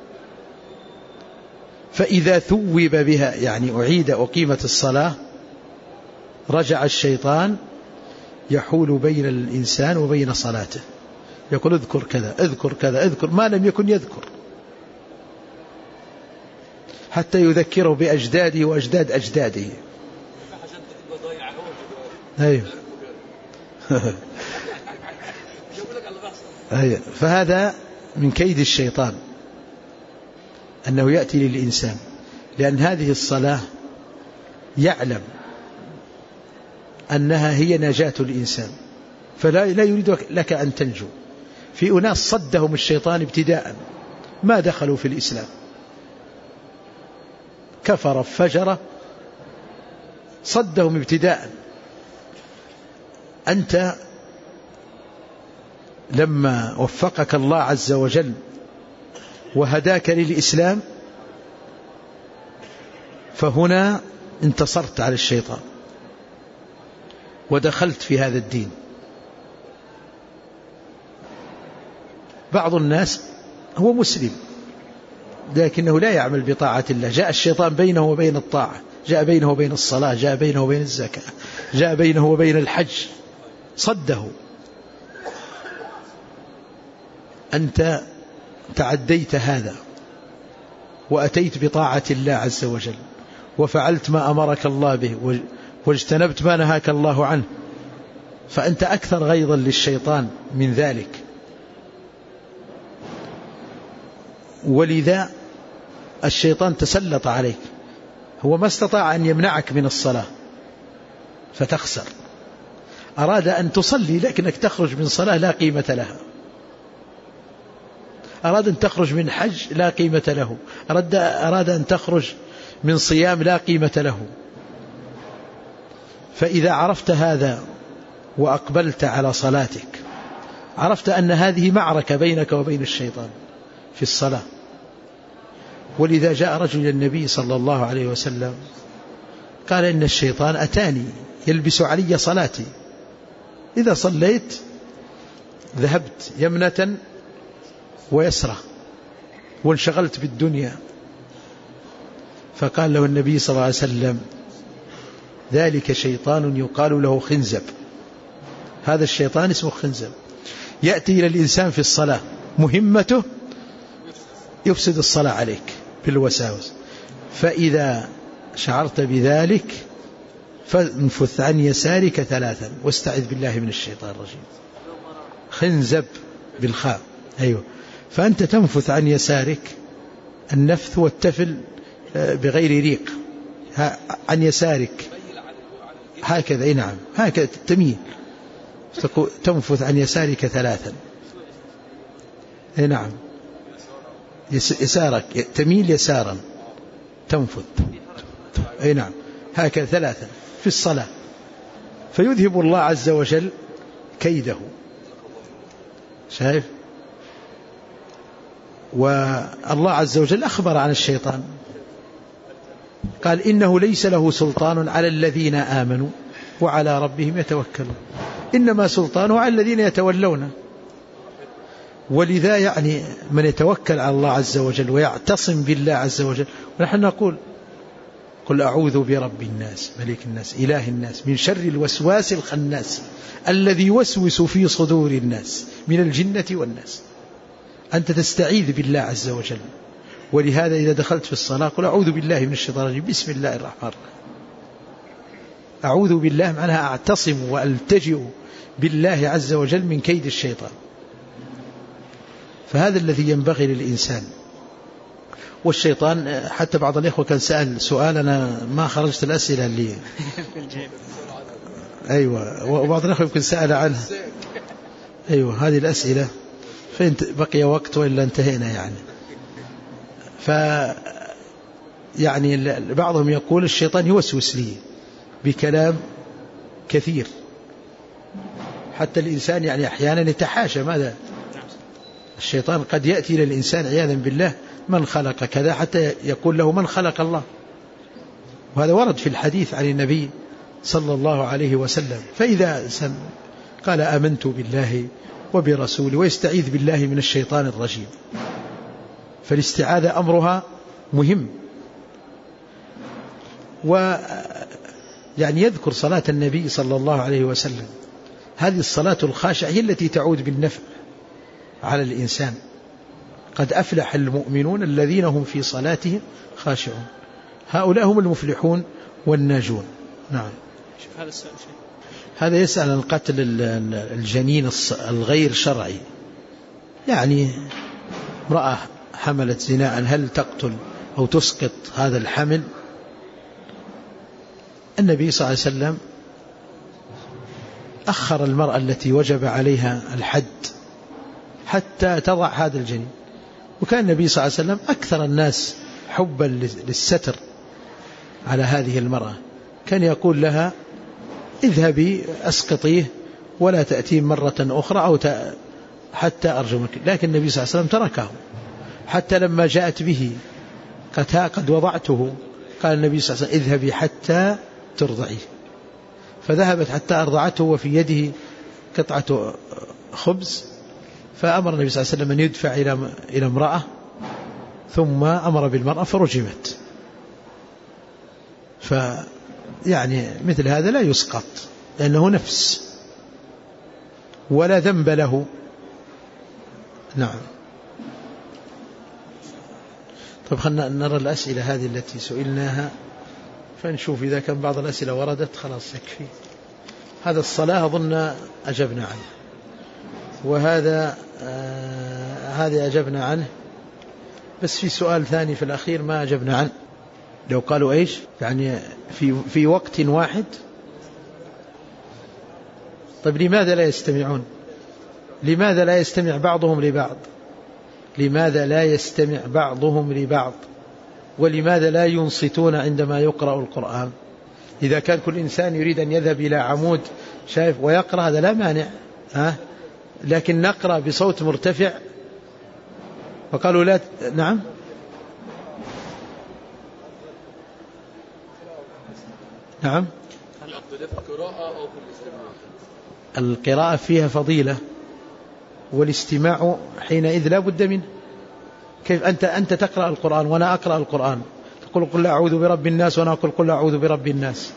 فإذا ثوب بها يعني أعيد أقيمت الصلاة رجع الشيطان يحول بين الإنسان وبين صلاته، يقول اذكر كذا اذكر كذا اذكر ما لم يكن يذكر، حتى يذكره بأجداده وأجداد أجداده. أيوه. أيوه. فهذا من كيد الشيطان أنه يأتي للإنسان، لأن هذه الصلاة يعلم أنها هي نجاة الإنسان، فلا يريد لك أن تنجو. في أناس صدهم الشيطان ابتداء ما دخلوا في الإسلام، كفر فجر صدهم ابتداء. أنت لما وفقك الله عز وجل وهداك للإسلام فهنا انتصرت على الشيطان ودخلت في هذا الدين. بعض الناس هو مسلم لكنه لا يعمل بطاعة الله، جاء الشيطان بينه وبين الطاعة، جاء بينه وبين الصلاة، جاء بينه وبين الزكاة، جاء بينه وبين الحج، صده. أنت تعديت هذا وأتيت بطاعة الله عز وجل وفعلت ما أمرك الله به واجتنبت ما نهاك الله عنه، فأنت أكثر غيظا للشيطان من ذلك. ولذا الشيطان تسلط عليك، هو ما استطاع أن يمنعك من الصلاة فتخسر، أراد أن تصلي لكنك تخرج من صلاة لا قيمة لها، أراد أن تخرج من حج لا قيمة له، أراد أن تخرج من صيام لا قيمة له. فإذا عرفت هذا وأقبلت على صلاتك عرفت أن هذه معركة بينك وبين الشيطان في الصلاة. ولذا جاء رجل النبي صلى الله عليه وسلم قال إن الشيطان أتاني يلبس علي صلاتي، إذا صليت ذهبت يمنة ويسرى وانشغلت بالدنيا. فقال له النبي صلى الله عليه وسلم ذلك شيطان يقال له خنزب. هذا الشيطان اسمه خنزب، يأتي إلى الإنسان في الصلاة مهمته يفسد الصلاة عليك بالوساوس، فإذا شعرت بذلك فانفث عن يسارك 3 واستعذ بالله من الشيطان الرجيم. خنزب بالخاء. أيوه. فأنت تنفث عن يسارك، النفث والتفل بغير ريق، عن يسارك هكذا. أي نعم، هكذا تميل، تنفث عن يسارك 3. أي نعم، يسارك تميل يسارا تنفث. أي نعم، هكذا 3 في الصلاة، فيذهب الله عز وجل كيده. شايف؟ والله عز وجل أخبر عن الشيطان قال إنه ليس له سلطان على الذين آمنوا وعلى ربهم يتوكلون، إنما سلطانه على الذين يتولونه. ولذا يعني من يتوكل على الله عز وجل ويعتصم بالله عز وجل، ونحن نقول قل أعوذ برب الناس ملك الناس إله الناس من شر الوسواس الخناس الذي يوسوس في صدور الناس من الجنة والناس. أنت تستعيذ بالله عز وجل. ولهذا إذا دخلت في الصلاة قل أعوذ بالله من الشيطان الرجيم بسم الله الرحمن الرحيم. أعوذ بالله معناها أعتصم وألتجئ بالله عز وجل من كيد الشيطان. فهذا الذي ينبغي للإنسان. والشيطان حتى بعض الإخوة كان سأل سؤال أنا ما خرجت الأسئلة اللي أيوة، وبعض الإخوة يمكن سأل عنها. أيوة هذه الأسئلة فين بقي وقت وإلا انتهينا يعني. يعني بعضهم يقول الشيطان يوسوس لي بكلام كثير حتى الإنسان يعني أحيانا يتحاشى ماذا الشيطان قد يأتي إلى الإنسان عياذا بالله من خلق كذا حتى يقول له من خلق الله. وهذا ورد في الحديث عن النبي صلى الله عليه وسلم. فإذا قال آمنت بالله وبرسوله ويستعيذ بالله من الشيطان الرجيم. فالاستعاذة أمرها مهم. ويعني يذكر صلاة النبي صلى الله عليه وسلم. هذه الصلاة الخاشعة هي التي تعود بالنفع على الإنسان. قد أفلح المؤمنون الذين هم في صلاتهم خاشعون هؤلاء هم المفلحون والناجون. نعم. هذا السؤال شيء. هذا يسأل عن قتل الجنين الغير شرعي. يعني امرأة حملت زناء هل تقتل أو تسقط هذا الحمل؟ النبي صلى الله عليه وسلم أخر المرأة التي وجب عليها الحد حتى تضع هذا الجنين. وكان النبي صلى الله عليه وسلم أكثر الناس حبا للستر على هذه المرأة. كان يقول لها اذهبي أسقطيه ولا تأتين مرة أخرى أو حتى أرجمك. لكن النبي صلى الله عليه وسلم تركه حتى لما جاءت به قد وضعته قال النبي صلى الله عليه وسلم اذهبي حتى ترضعيه. فذهبت حتى أرضعته وفي يده قطعة خبز. فأمر النبي صلى الله عليه وسلم أن يدفع إلى امرأة ثم أمر بالمرأة فرجمت. فيعني مثل هذا لا يسقط لأنه نفس ولا ذنب له. نعم. طيب خلنا نرى الأسئلة هذه التي سئلناها فنشوف إذا كان بعض الأسئلة وردت خلاص يكفي. هذا الصلاة أظن أجبنا عنه، وهذا هذا أجبنا عنه، بس في سؤال ثاني في الأخير ما أجبنا عنه. لو قالوا إيش يعني في وقت واحد. طيب لماذا لا يستمعون؟ لماذا لا يستمع بعضهم لبعض؟ لماذا لا يستمع بعضهم لبعض؟ ولماذا لا ينصتون عندما يقرأ القرآن؟ إذا كان كل إنسان يريد أن يذهب إلى عمود شايف ويقرأ هذا لا مانع، لكن نقرأ بصوت مرتفع. وقالوا لا نعم نعم القراءة فيها فضيلة والاستماع حينئذ لا بد منه. كيف أنت تقرأ القرآن وأنا أقرأ القرآن تقول قل أعوذ برب الناس وأنا أقول قل أعوذ برب الناس؟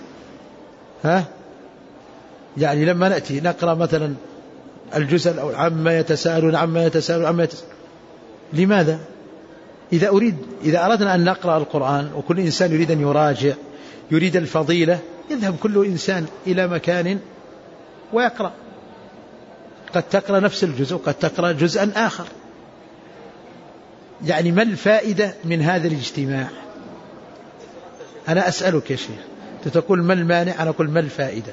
يعني لما نأتي نقرأ مثلا الجزء أو عما يتساءلون لماذا؟ إذا أردنا أن نقرأ القرآن وكل إنسان يريد أن يراجع يريد الفضيلة يذهب كل إنسان إلى مكان ويقرأ. قد تقرأ نفس الجزء وقد تقرأ جزءا آخر. يعني ما الفائدة من هذا الاجتماع؟ أنا أسألك يا شيخ تقول ما المانع، أنا أقول ما الفائدة؟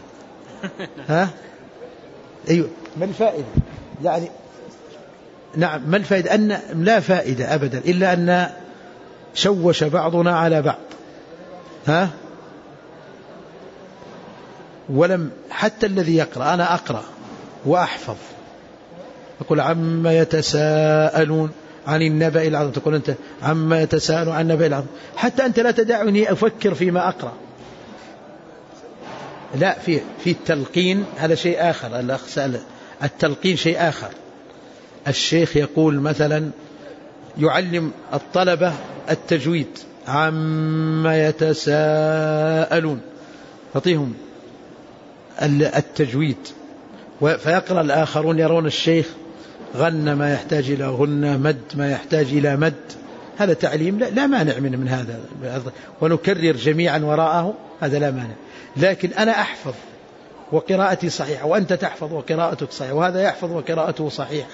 أيوة ما الفائدة؟ يعني نعم ما الفائدة؟ أن لا فائدة أبدا إلا أن شوش بعضنا على بعض. ولم حتى الذي يقرأ أنا أقرأ وأحفظ أقول عما يتساءلون عن النبأ العظيم تقول أنت عما يتساءلون عن النبأ العظيم. حتى أنت لا تدعني أفكر فيما أقرأ. لا في التلقين هذا شيء آخر. الأخ سأل التلقين شيء آخر. الشيخ يقول مثلا يعلم الطلبة التجويد عما يتساءلون، يعطيهم التجويد، فيقرأ الآخرون يرون الشيخ غن ما يحتاج إلى غنة، مد ما يحتاج إلى مد، هذا تعليم لا مانع من هذا، ونكرر جميعا وراءه، هذا لا مانع. لكن أنا أحفظ وقراءتي صحيحة، وأنت تحفظ وقراءتك صحيحة، وهذا يحفظ وقراءته صحيحة،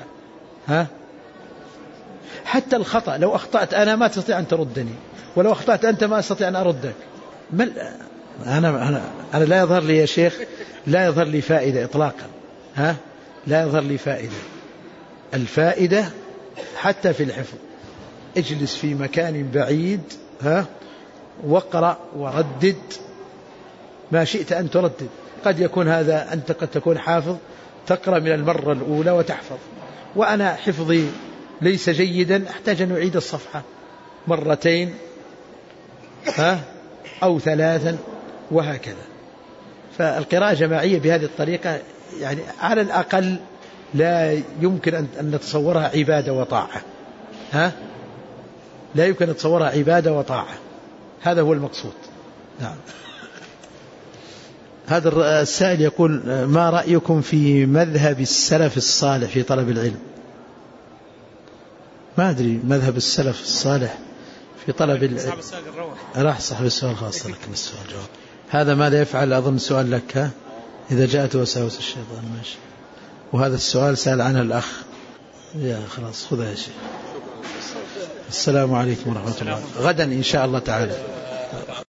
حتى الخطأ لو أخطأت أنا ما تستطيع أن تردني، ولو أخطأت أنت ما أستطيع أن أردك. أنا لا يظهر لي يا شيخ، لا يظهر لي فائدة إطلاقا، لا يظهر لي فائدة. الفائدة حتى في الحفظ، اجلس في مكان بعيد واقرأ وردد ما شئت أن تردد. قد يكون هذا أنت قد تكون حافظ تقرأ من المرة الأولى وتحفظ، وأنا حفظي ليس جيدا، أحتاج أن أعيد الصفحة مرتين أو ثلاثا وهكذا. فالقراءة جماعية بهذه الطريقة يعني على الأقل لا يمكن أن نتصورها عبادة وطاعة، لا يمكن أن نتصورها عبادة وطاعة، هذا هو المقصود. نعم. هذا السائل يقول ما رأيكم في مذهب السلف الصالح في طلب العلم؟ ما أدري مذهب السلف الصالح في طلب العلم. راح صاحب السؤال خاص لك من السؤال جواب. هذا ماذا يفعل؟ أظن سؤال لك إذا جاءت وساوس الشيطان. ماشي. وهذا السؤال سأل عنه الأخ. يا خلاص خذها يا شيخ. السلام عليكم ورحمة الله. غدا إن شاء الله تعالى.